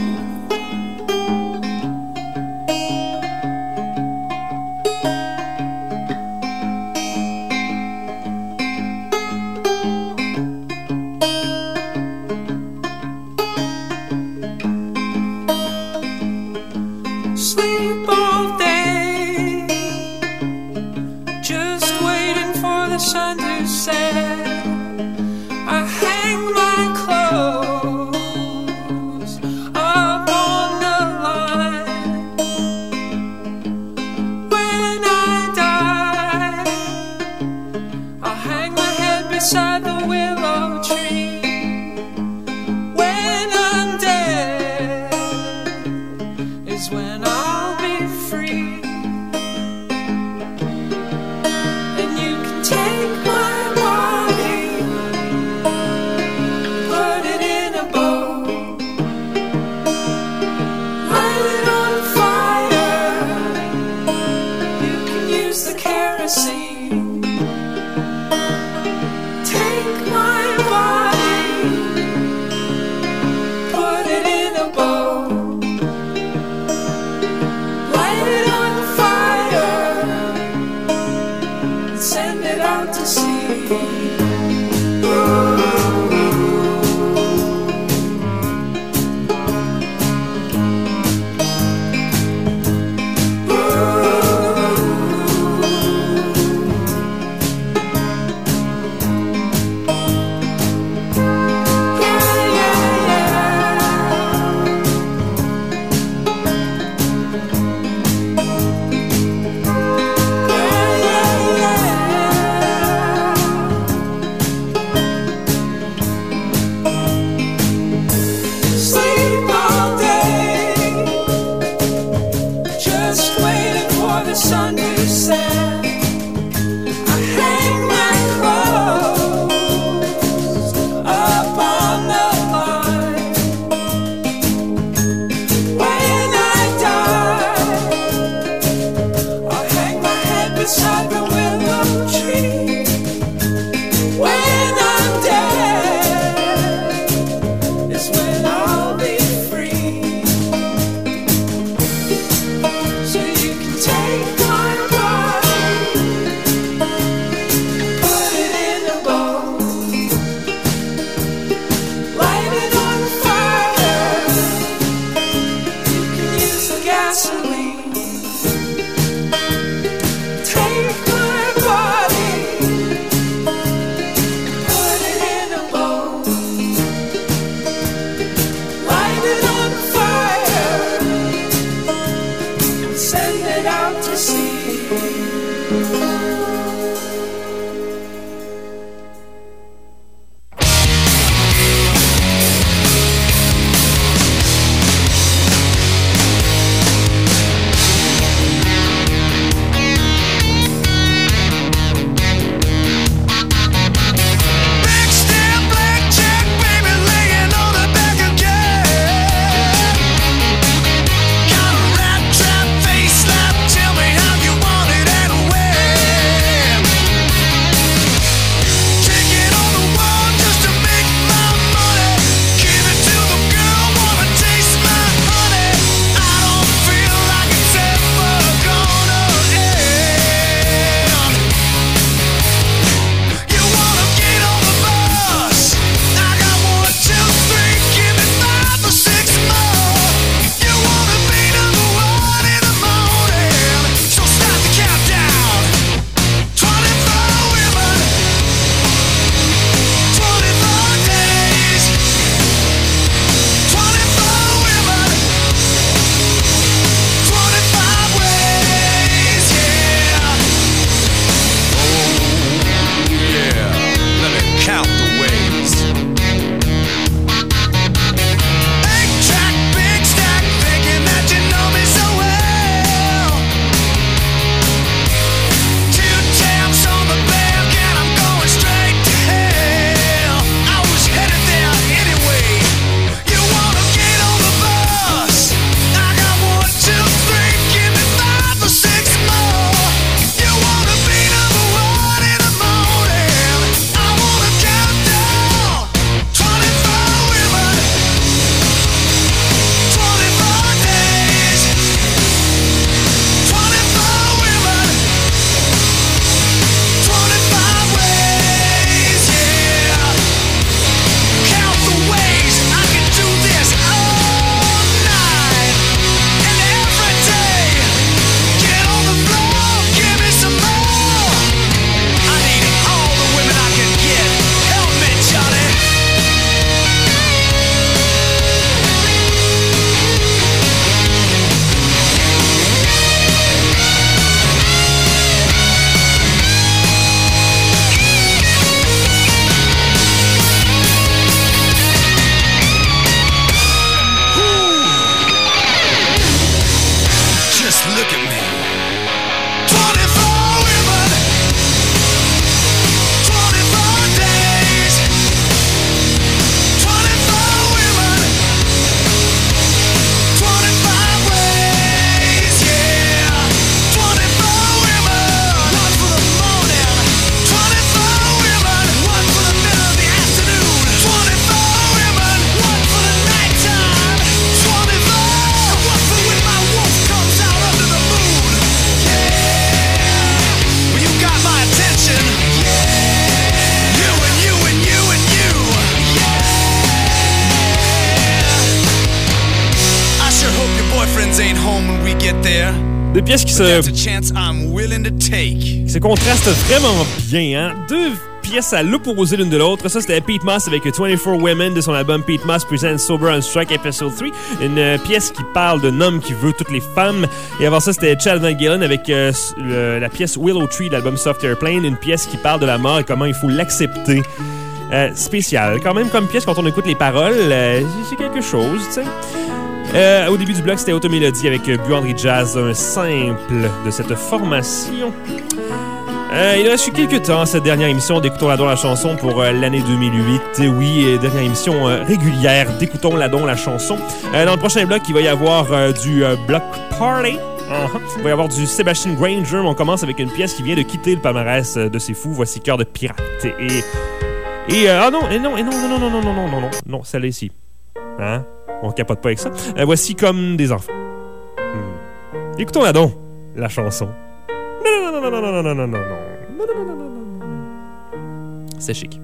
there. Des pièces qui But se, that's a chance I'm willing to take. qui se contrastent vraiment bien, hein? Deux pièces à l'opposé l'une de l'autre. Ça, c'était Pete Moss avec vingt-quatre Women de son album Pete Moss Presents Sober on Strike Episode trois. Une euh, pièce qui parle d'un homme qui veut toutes les femmes. Et avant ça, c'était Chad Van Galen avec euh, le, la pièce Willow Tree de l'album Soft Airplane. Une pièce qui parle de la mort et comment il faut l'accepter. Euh, spécial. Quand même, comme pièce, quand on écoute les paroles, euh, c'est quelque chose, tu sais. Euh, au début du bloc, c'était Automélodie avec euh, Buanderie Jazz, un simple de cette formation. Euh, il reste eu quelques temps à cette dernière émission d'Écoutons la don la chanson pour euh, l'année deux mille huit. Et oui, euh, dernière émission euh, régulière d'Écoutons la don la chanson. Euh, dans le prochain bloc, il va y avoir euh, du euh, Block Party. Uh-huh. Il va y avoir du Sebastian Granger. On commence avec une pièce qui vient de quitter le palmarès euh, de ses fous. Voici Cœur de pirate. Et... Et euh, ah non, et non, et non, non, non, non, non, non, non, non, non, celle-là ici. Hein? On capote pas avec ça. Euh, voici Comme des enfants. Hmm. Écoutons-la donc, la chanson. Non, non, non, non, non, non, non, non, non, non, non, non, non, non, non. C'est chic.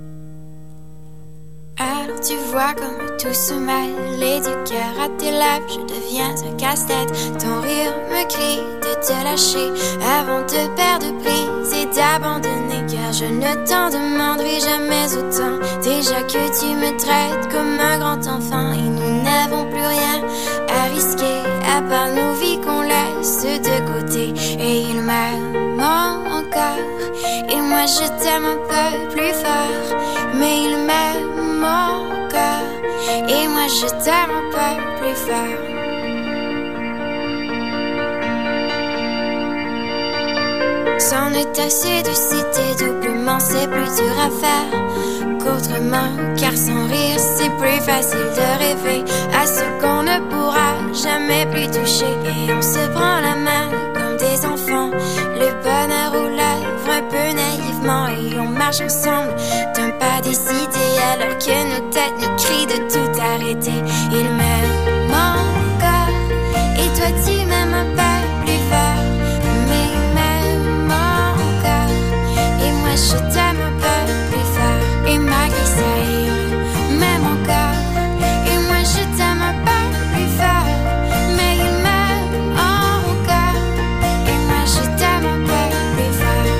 Alors tu vois comme tout se mêle et du cœur à tes lèvres, je deviens un casse-tête. Ton rire me crie de te lâcher avant de perdre prise et d'abandonner, car je ne t'en demanderai jamais autant. Déjà que tu me traites comme un grand enfant et nous n'avons plus rien à risquer à part nos vies qu'on laisse de côté. Et il m'aime encore et moi je t'aime un peu plus fort, mais il m'aime encore et moi je t'aime un peu plus fort. C'en est assez de citer doublement, c'est plus dur à faire qu'autrement, car sans rire c'est plus facile de rêver à ce qu'on ne pourra jamais plus toucher. Et on se prend la main comme des enfants, le bonheur aux lèvres un peu naïvement, et on marche ensemble d'un pas décidé alors que nos têtes nous crient de tout arrêter. Il m'aime encore et toi tu m'aimes un peu plus fort, mais il m'aime encore et moi je t'aime un peu plus fort. Et malgré ça il m'aime encore et moi je t'aime un peu plus fort, mais il m'aime encore et moi je t'aime un peu plus fort.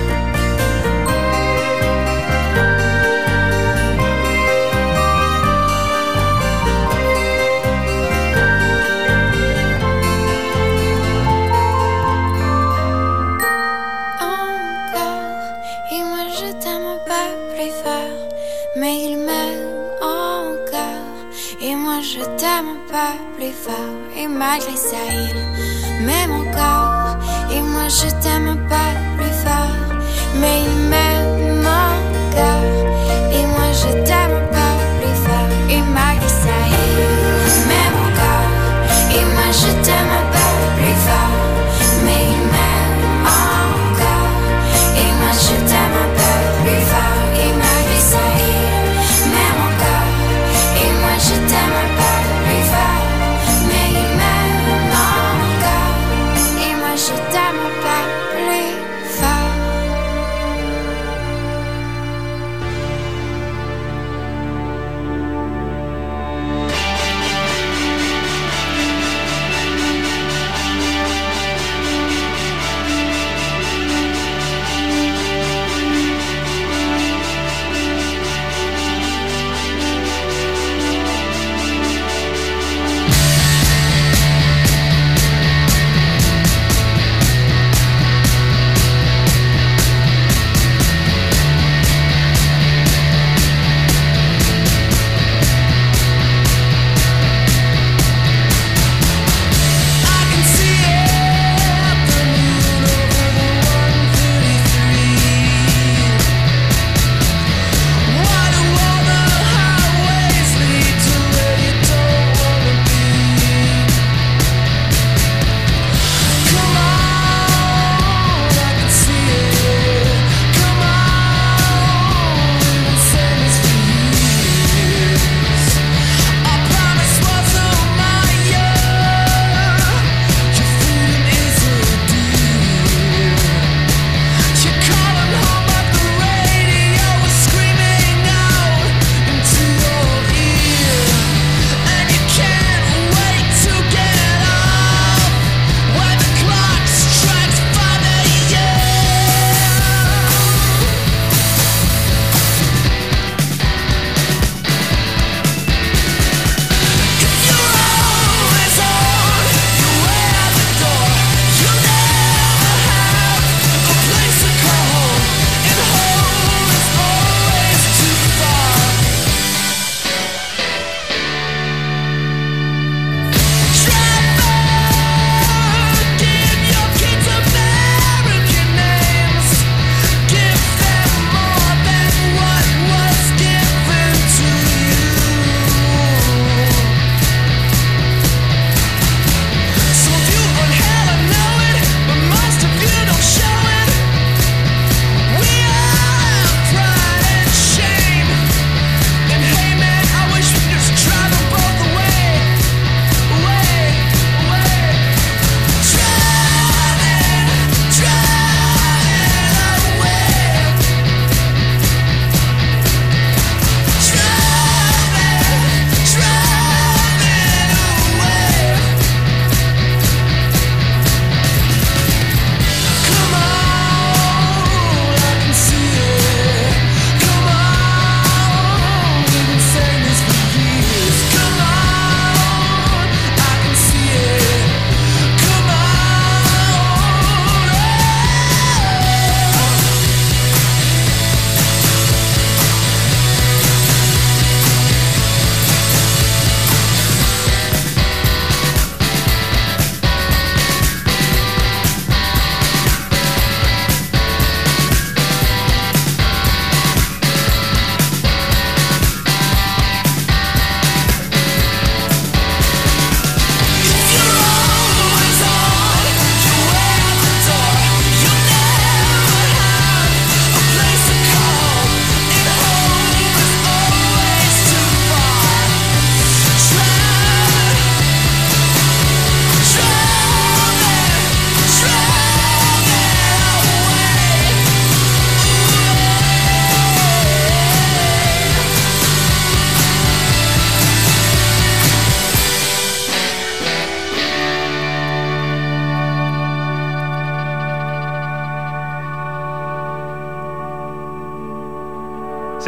Je t'aime un peu plus fort et malgré ça il m'aime encore et moi je t'aime un peu plus fort, mais il m'aime encore et moi je t'aime un peu plus fort, et malgré ça il m'aime encore et moi je t'aime un peu plus fort, mais il m'aime encore et moi je t'aime un peu plus fort, et malgré ça il m'aime encore et moi je t'aime un peu plus fort, mais il m'aime encore et moi je t'aime un peu plus fort.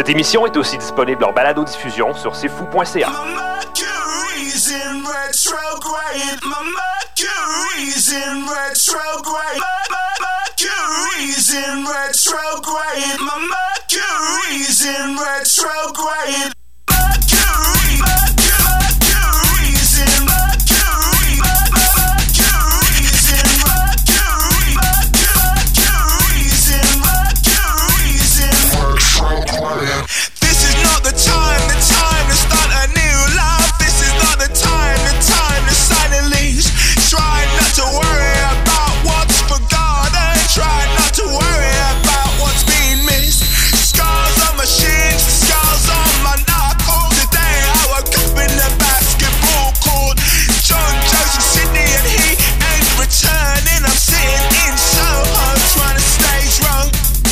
Cette émission est aussi disponible en balado-diffusion sur c'est fou point c a. Mercury's in retrograde. My Mercury's in retrograde. Mercury's in retrograde. My Mercury's in retrograde. Mercury, Mercury's in Mercury. Mercury's in Mercury. Mercury's in Mercury's in retrograde. This is not the time, the time to start a new life. This is not the time, the time to sign a lease. Try not to worry about what's forgotten. Try not to worry about what's being missed. Scars on my shins, scars on my knuckles. Today I woke up in the basketball court. John, Joseph, Sydney and he ain't returning. I'm sitting in Soho trying to stay drunk.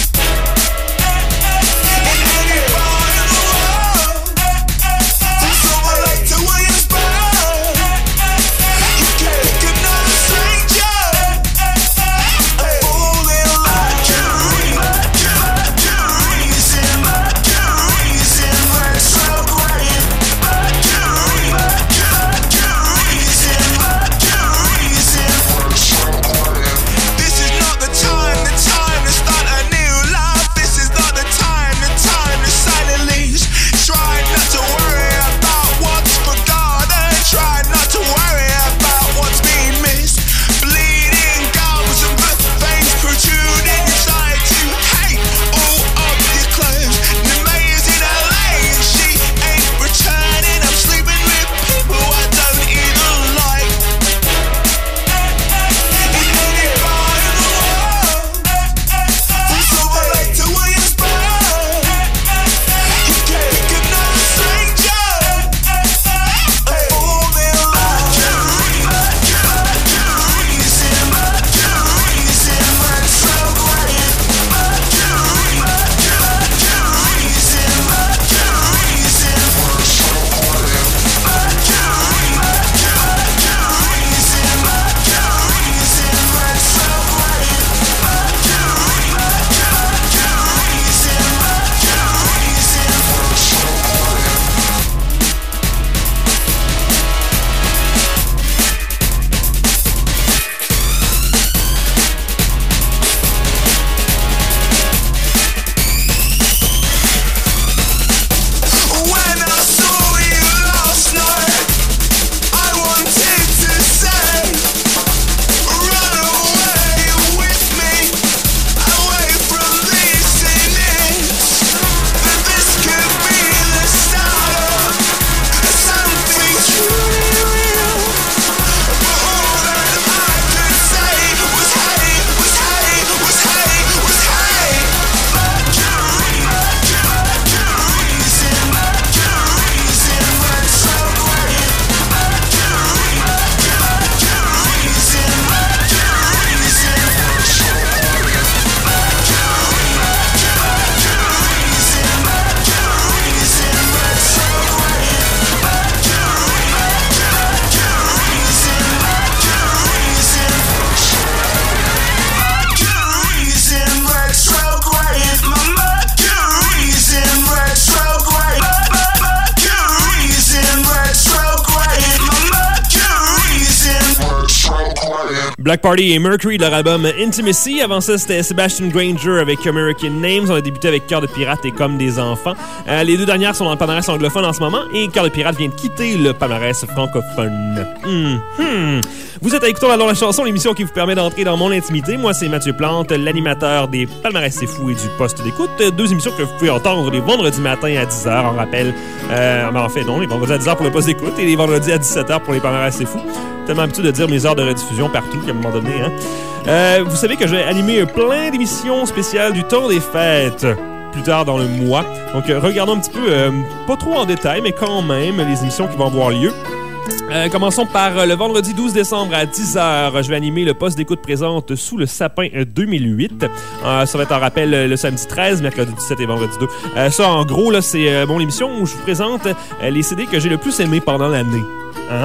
Black Party et Mercury de leur album Intimacy. Avant ça, c'était Sebastian Granger avec American Names. On a débuté avec Cœur de pirate et Comme des enfants. Euh, les deux dernières sont dans le palmarès anglophone en ce moment et Cœur de pirate vient de quitter le palmarès francophone. Mm-hmm. Vous êtes à écouter la chanson, l'émission qui vous permet d'entrer dans mon intimité. Moi, c'est Mathieu Plante, l'animateur des Palmarès C'est Fou et du Poste d'écoute. Deux émissions que vous pouvez entendre les vendredis matins à dix heures. On rappelle, euh, en fait, non, les vendredis à dix heures pour le Poste d'écoute et les vendredis à dix-sept heures pour les Palmarès C'est Fou. Tellement habitué de dire mes heures de rediffusion partout qu'à un moment donné. Hein. Euh, vous savez que j'ai animé plein d'émissions spéciales du temps des fêtes plus tard dans le mois. Donc, euh, regardons un petit peu, euh, pas trop en détail, mais quand même, les émissions qui vont avoir lieu. Euh, commençons par euh, le vendredi douze décembre à dix heures. Je vais animer le poste d'écoute présente Sous le sapin deux mille huit. Euh, ça va être en rappel le samedi treize, mercredi dix-sept et vendredi deux. Euh, ça, en gros, là, c'est euh, bon, l'émission où je vous présente euh, les C D que j'ai le plus aimés pendant l'année. Hein?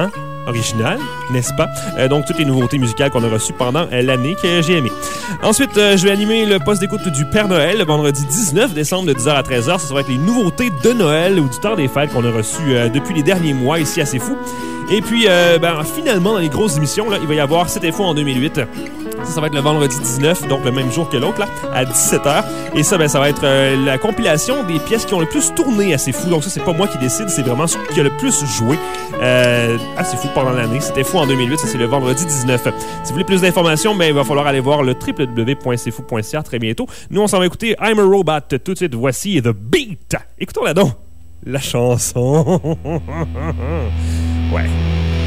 original, n'est-ce pas? Euh, donc, toutes les nouveautés musicales qu'on a reçues pendant euh, l'année que j'ai aimé. Ensuite, euh, je vais animer le poste d'écoute du Père Noël le vendredi dix-neuf décembre de dix heures à treize heures. Ça, ça va être les nouveautés de Noël ou du temps des fêtes qu'on a reçues euh, depuis les derniers mois ici à C'est Fou. Et puis, euh, ben, finalement, dans les grosses émissions, là, il va y avoir C'était Fou en deux mille huit. Ça, ça va être le vendredi dix-neuf, donc le même jour que l'autre, là, à dix-sept heures. Et ça, ben, ça va être euh, la compilation des pièces qui ont le plus tourné à C'est Fou. Donc ça, c'est pas moi qui décide, c'est vraiment ce qui a le plus joué euh, à C'est Fou pendant l'année. C'était Fou en deux mille huit, ça c'est le vendredi dix-neuf. Si vous voulez plus d'informations, ben, il va falloir aller voir le w w w point c fou point c a très bientôt. Nous, on s'en va écouter I'm a Robot tout de suite. Voici The Beat. Écoutons-la donc, la chanson. Ouais.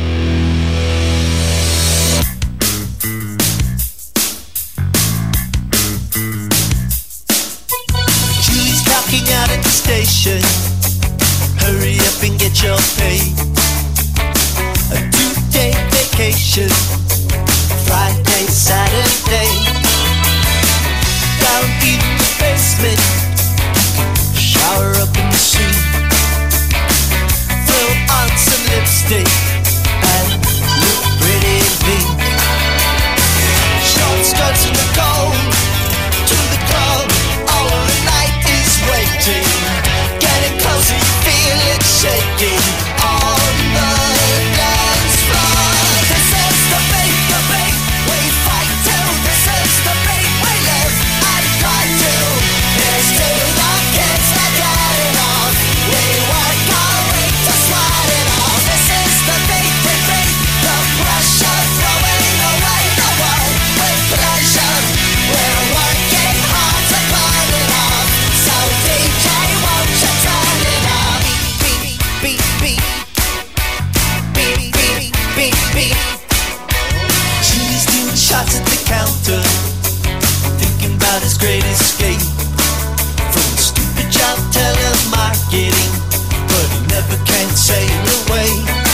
Walking out at the station, hurry up and get your pay. A two-day vacation, Friday, Saturday. Down in the basement, shower up in the sea. Throw on some lipstick and look pretty in pink. Short skirts in the cold, to the club, all of the night is waiting. Getting closer, you feel it shaking on the dance floor. This is the beat, the beat we fight to. This is the beat we live and die to. Here's to the kids that get it on. We work our way to sweat it off. This is the beat we beat, the pressure throwing away the world with pleasure. We're working hard to burn it off. So D J, won't you turn it up? Beat, beat, beat, beat, beat, beat, beat. Jimmy's doing shots at the counter, thinking about his great escape from the stupid job telemarketing, but he never can sail away.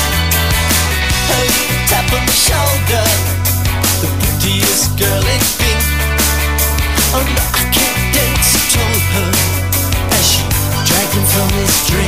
Hey, tap on the shoulder, the prettiest girl in pink. Oh no, I can't dance, he told her as she dragged him from his drink.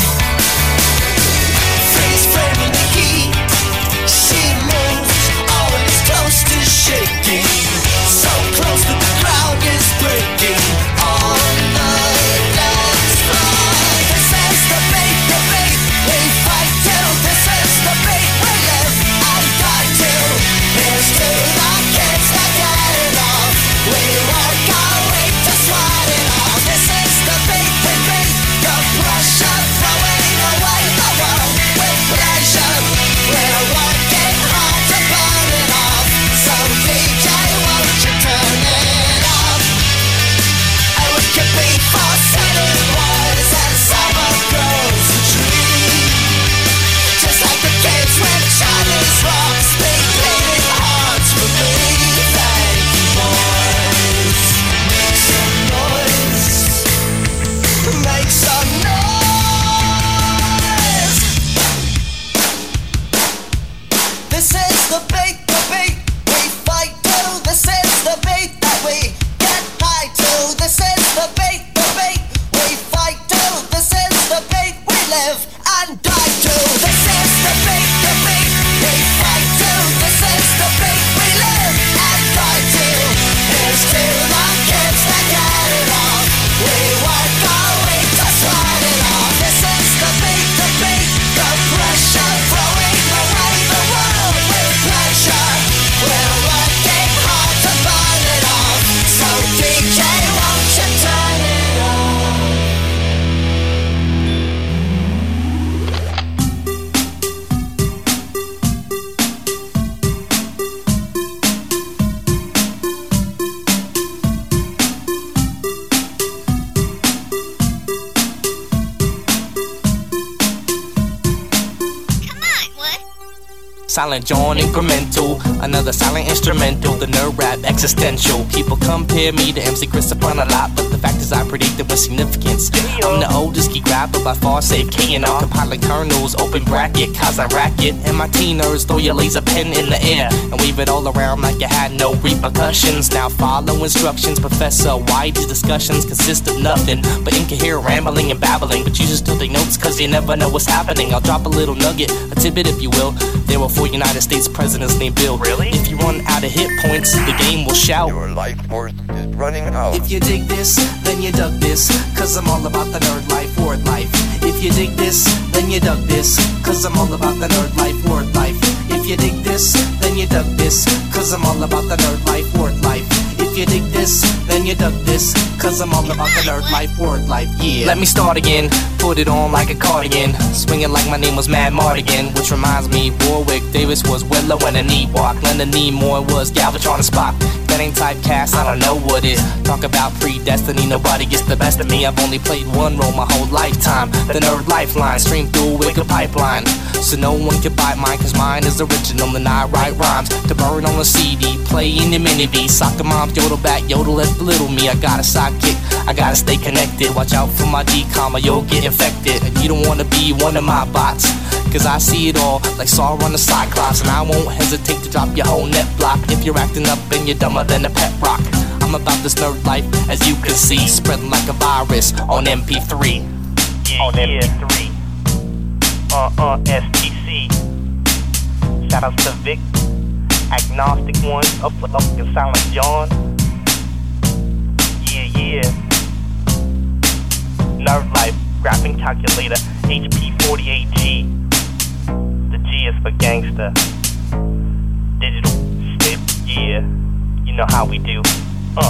Freeze frame in the heat, she moves, all of his toast is shaking. So close that the crowd is breaking on the dance floor. This is the beat, the beat we fight to. This is the beat we live and die to. Here's to the kids that get it off. We work our way to sweat it off. This is the beat we beat, the pressure throwing away the world with pleasure. We're working hard to burn it off. So D J, won't you turn it up? And we could be for setting waters and summer grows a tree. Just like the kids with Chinese rocks, big bleeding hearts for me. Thank you, boys. Make some noise. Make some noise. This is the beat, the beat we fight to. This is the beat that we get high to. This is the beat, the beat we fight to. This is the beat we live and die to. This is the beat, the beat we fight to. This is the beat we live and die to. Here's to the kids that get it off. We work our way to sweat it off. This is the beat, the beat, the pressure throwing away the world with pleasure. We're working hard to burn it off. So D J, won't you turn it off? Silent John incremental, another silent instrumental. The nerd rap existential. People compare me to M C Chris upon a lot, but the The fact is I predicted with significance. I'm the oldest geek rapper by far, save K and R. Compiling kernels, open bracket, cause I rack it. And my teen nerds throw your laser pen in the air and weave it all around like you had no repercussions. Now follow instructions, Professor. Why these discussions consist of nothing but incoherent rambling and babbling. But you just still take notes cause you never know what's happening. I'll drop a little nugget, a tidbit if you will. There were four United States presidents named Bill. Really? If you run out of hit points, the game will shout. Your life force is running out. If you dig this, then you dug this, cause I'm all about the nerd life, word life. If you dig this, then you dug this, cause I'm all about the nerd life, word life. If you dig this, then you dug this, cause I'm all about the nerd life, word life. If you dig this, then you dug this, cause I'm all about the nerd life, word life, yeah. Let me start again, put it on like a cardigan, swinging like my name was Mad Mardigan. Which reminds me, Warwick Davis was Willow and an Ewok. Leonard Nimoy was Galvatron and Spock. That ain't typecast, I don't know what is. Talk about predestiny, nobody gets the best of me. I've only played one role my whole lifetime. The nerd lifeline, stream through a wicked pipeline. So no one can bite mine, cause mine is original and I write rhymes to burn on a C D, play in the mini V. Soccer moms, yodel back, yodel at little me. I got a sidekick, I gotta stay connected. Watch out for my decom or you'll get infected. And you don't wanna be one of my bots, cause I see it all like Sauron the Cyclops. And I won't hesitate to drop your whole net block if you're acting up and you're dumber than a pet rock. I'm about this nerd life, as you can see, spreading like a virus on M P three. Yeah, on M P three. Uh, uh, S T C. Shout outs to Vic, Agnostic One, up for up and Silent John. Yeah, yeah. Nerd Life, graphing calculator, H P forty-eight G. The G is for gangster. Digital snip, yeah. You know how we do. Uh.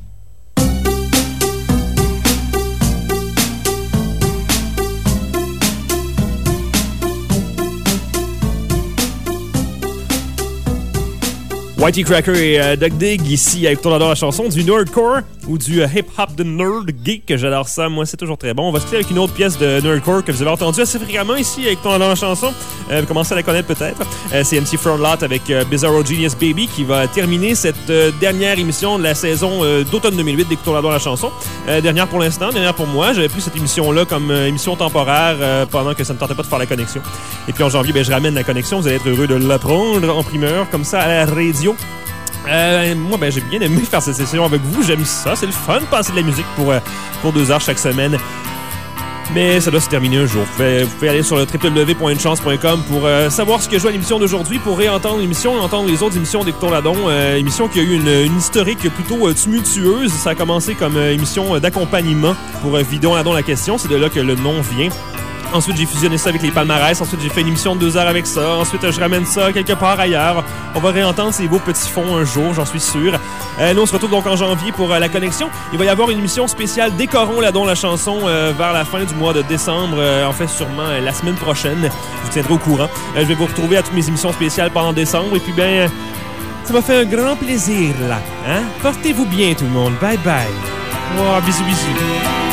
Whitey Cracker et euh, Doug Dig ici avec ton adore la chanson du nerdcore ou du euh, hip-hop de nerd geek. J'adore ça, moi c'est toujours très bon. On va se quitter avec une autre pièce de nerdcore que vous avez entendue assez fréquemment ici avec ton adore la chanson. Euh, vous commencez à la connaître peut-être. Euh, c'est M C Frontlot avec euh, Bizarro Genius Baby qui va terminer cette euh, dernière émission de la saison euh, d'automne deux mille huit d'Écoutons l'adore la chanson. Euh, dernière pour l'instant, dernière pour moi. J'avais pris cette émission-là comme euh, émission temporaire euh, pendant que ça ne tentait pas de faire la connexion. Et puis en janvier, ben, je ramène la connexion. Vous allez être heureux de l'apprendre en primeur comme ça à la radio. Euh, moi, ben, j'ai bien aimé faire cette session avec vous. J'aime ça. C'est le fun de passer de la musique pour, euh, pour deux heures chaque semaine. Mais ça doit se terminer un jour. Vous pouvez, vous pouvez aller sur le w w w point une chance point com pour euh, savoir ce que joue à l'émission d'aujourd'hui, pour réentendre l'émission et entendre les autres émissions d'Écoutons Ladon. Euh, émission qui a eu une, une historique plutôt euh, tumultueuse. Ça a commencé comme euh, émission d'accompagnement pour euh, Vidon Ladon la question. C'est de là que le nom vient. Ensuite, j'ai fusionné ça avec les palmarès. Ensuite, j'ai fait une émission de deux heures avec ça. Ensuite, je ramène ça quelque part ailleurs. On va réentendre ces beaux petits fonds un jour, j'en suis sûr. Euh, nous, on se retrouve donc en janvier pour euh, la connexion. Il va y avoir une émission spéciale Décorons Ladon la chanson euh, vers la fin du mois de décembre. Euh, en fait, sûrement euh, la semaine prochaine. Je vous tiendrai au courant. Euh, je vais vous retrouver à toutes mes émissions spéciales pendant décembre. Et puis, ben, euh, ça m'a fait un grand plaisir, là. Hein? Portez-vous bien, tout le monde. Bye bye. Oh, bisous, bisous.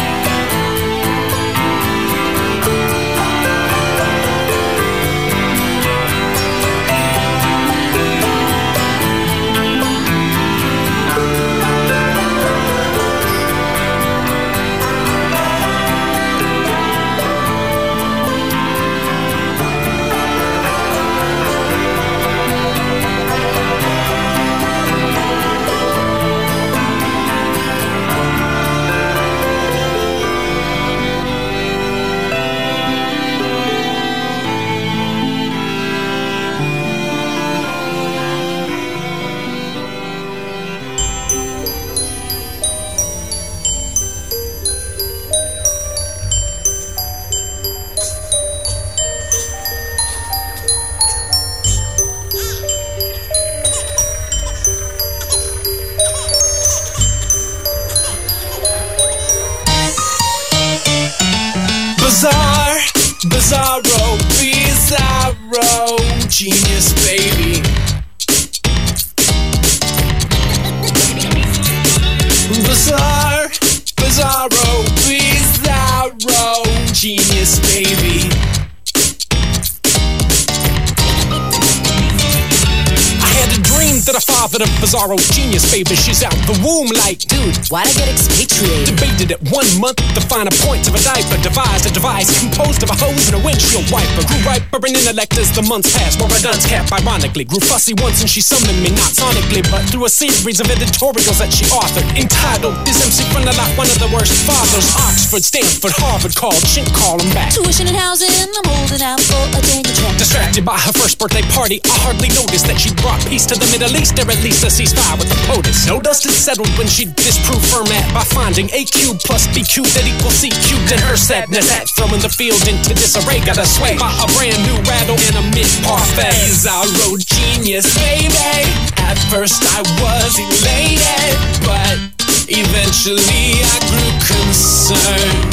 Bizarre, bizarro, bizarro, genius baby. Bizarre, bizarro, bizarro, genius baby. I had a dream that I far father of Bizarro genius, baby. She's out the womb like, dude, why'd I get expatriated? Debated it one month to find a point of a diaper. Devised a device composed of a hose and a windshield wiper. Grew riper in intellect as the months passed. More a dunce cap, ironically. Grew fussy once and she summoned me, not sonically, but through a series of editorials that she authored. Entitled, this M C from the lot, one of the worst fathers. Oxford, Stanford, Harvard called, shouldn't call him back. Tuition and housing, I'm holding out for a tenure track. Distracted by her first birthday party, I hardly noticed that she brought peace to the Middle East, or at least a ceasefire with the POTUS. No dust had settled when she disproved Fermat by finding A cubed plus B cubed that equals C cubed. And her sadness at throwing the field into disarray got her swayed by a brand new rattle and a mid-parfait. Bizarro genius, baby. At first I was elated, but eventually I grew concerned.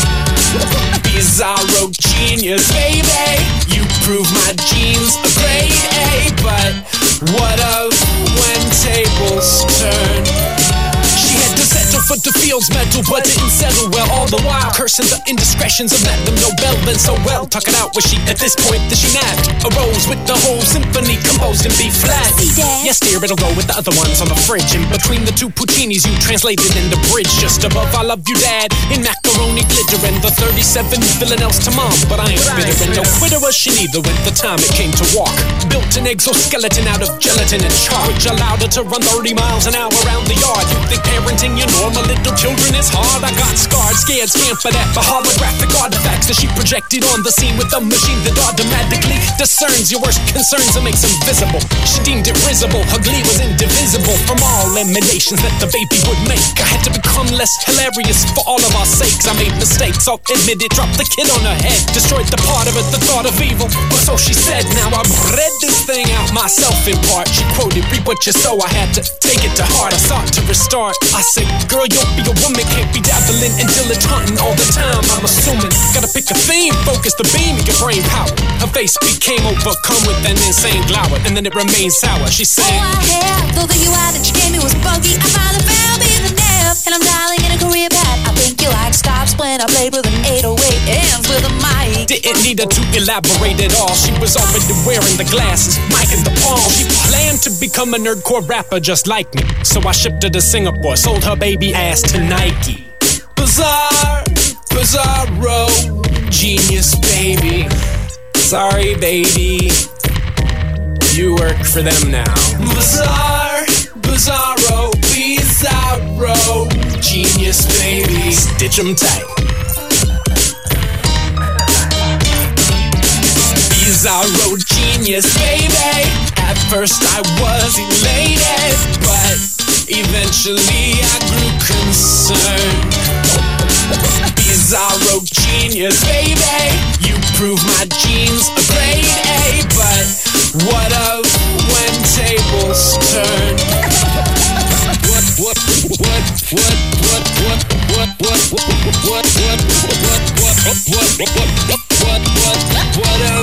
Bizarro genius, baby. You prove my genes a grade A, but what of when tables turn? She had to settle for the Fields Medal, but didn't settle well. All the while cursing the indiscretions of Madame Nobel. Been so well, tuck it out was she at this point that she nabbed a rose with the whole symphony composed in B flat. Yes dear, it'll go with the other ones on the fridge. In between the two Puccinis you translated in the bridge. Just above I love you dad, in macaroni glitter, and the thirty-seven villanelles to mom. But I ain't bitter and no quitter was she neither when the time it came to walk. Built an exoskeleton out of gelatin and chalk, which allowed her to run thirty miles an hour around the yard. You think parenting your normal little children is hard? I got scarred, scared, scamp for that. The holographic artifacts that she projected on the scene with a machine that automatically discerns your worst concerns and makes them visible. She deemed it risible, her glee was indivisible from all emanations that the baby would make. I had to become less hilarious for all of our sakes. I made mistakes, I'll admit it, dropped the kid on her head, destroyed the part of it, the thought of evil. But so she said, now I've read this thing out myself in part. She quoted, reap what you sow, I had to take it to heart. I sought to restart. I said, girl, you'll be a woman, can't be dabbling and dilettanting all the time, I'm assuming. Gotta pick a theme, focus the beam, and your brain power. Her face became overcome with an insane glower, and then it remained sour. She said, oh, I had, though the U I that you gave me was buggy, I finally found me the nap, and I'm dialing in a career path. I think you like stops when I played with an eight oh eight, ends with a mic. Didn't need her to elaborate at all. She was already wearing the glasses, mic in the palm. She planned to become a nerdcore rapper just like me, so I shipped her to Singapore, sold her baby ass to Nike. Bizarre, bizarro, genius baby. Sorry baby, you work for them now. Bizarre, bizarro, bizarro, genius baby. Stitch 'em tight. Bizarro genius baby. At first I was elated, but eventually I grew concerned. Bizarro genius, baby. You prove my genes a grade A, but what of when tables turn? What, what, what, what, what, what, what, what, what, what, what, what, what, what, what, what, what, what, what,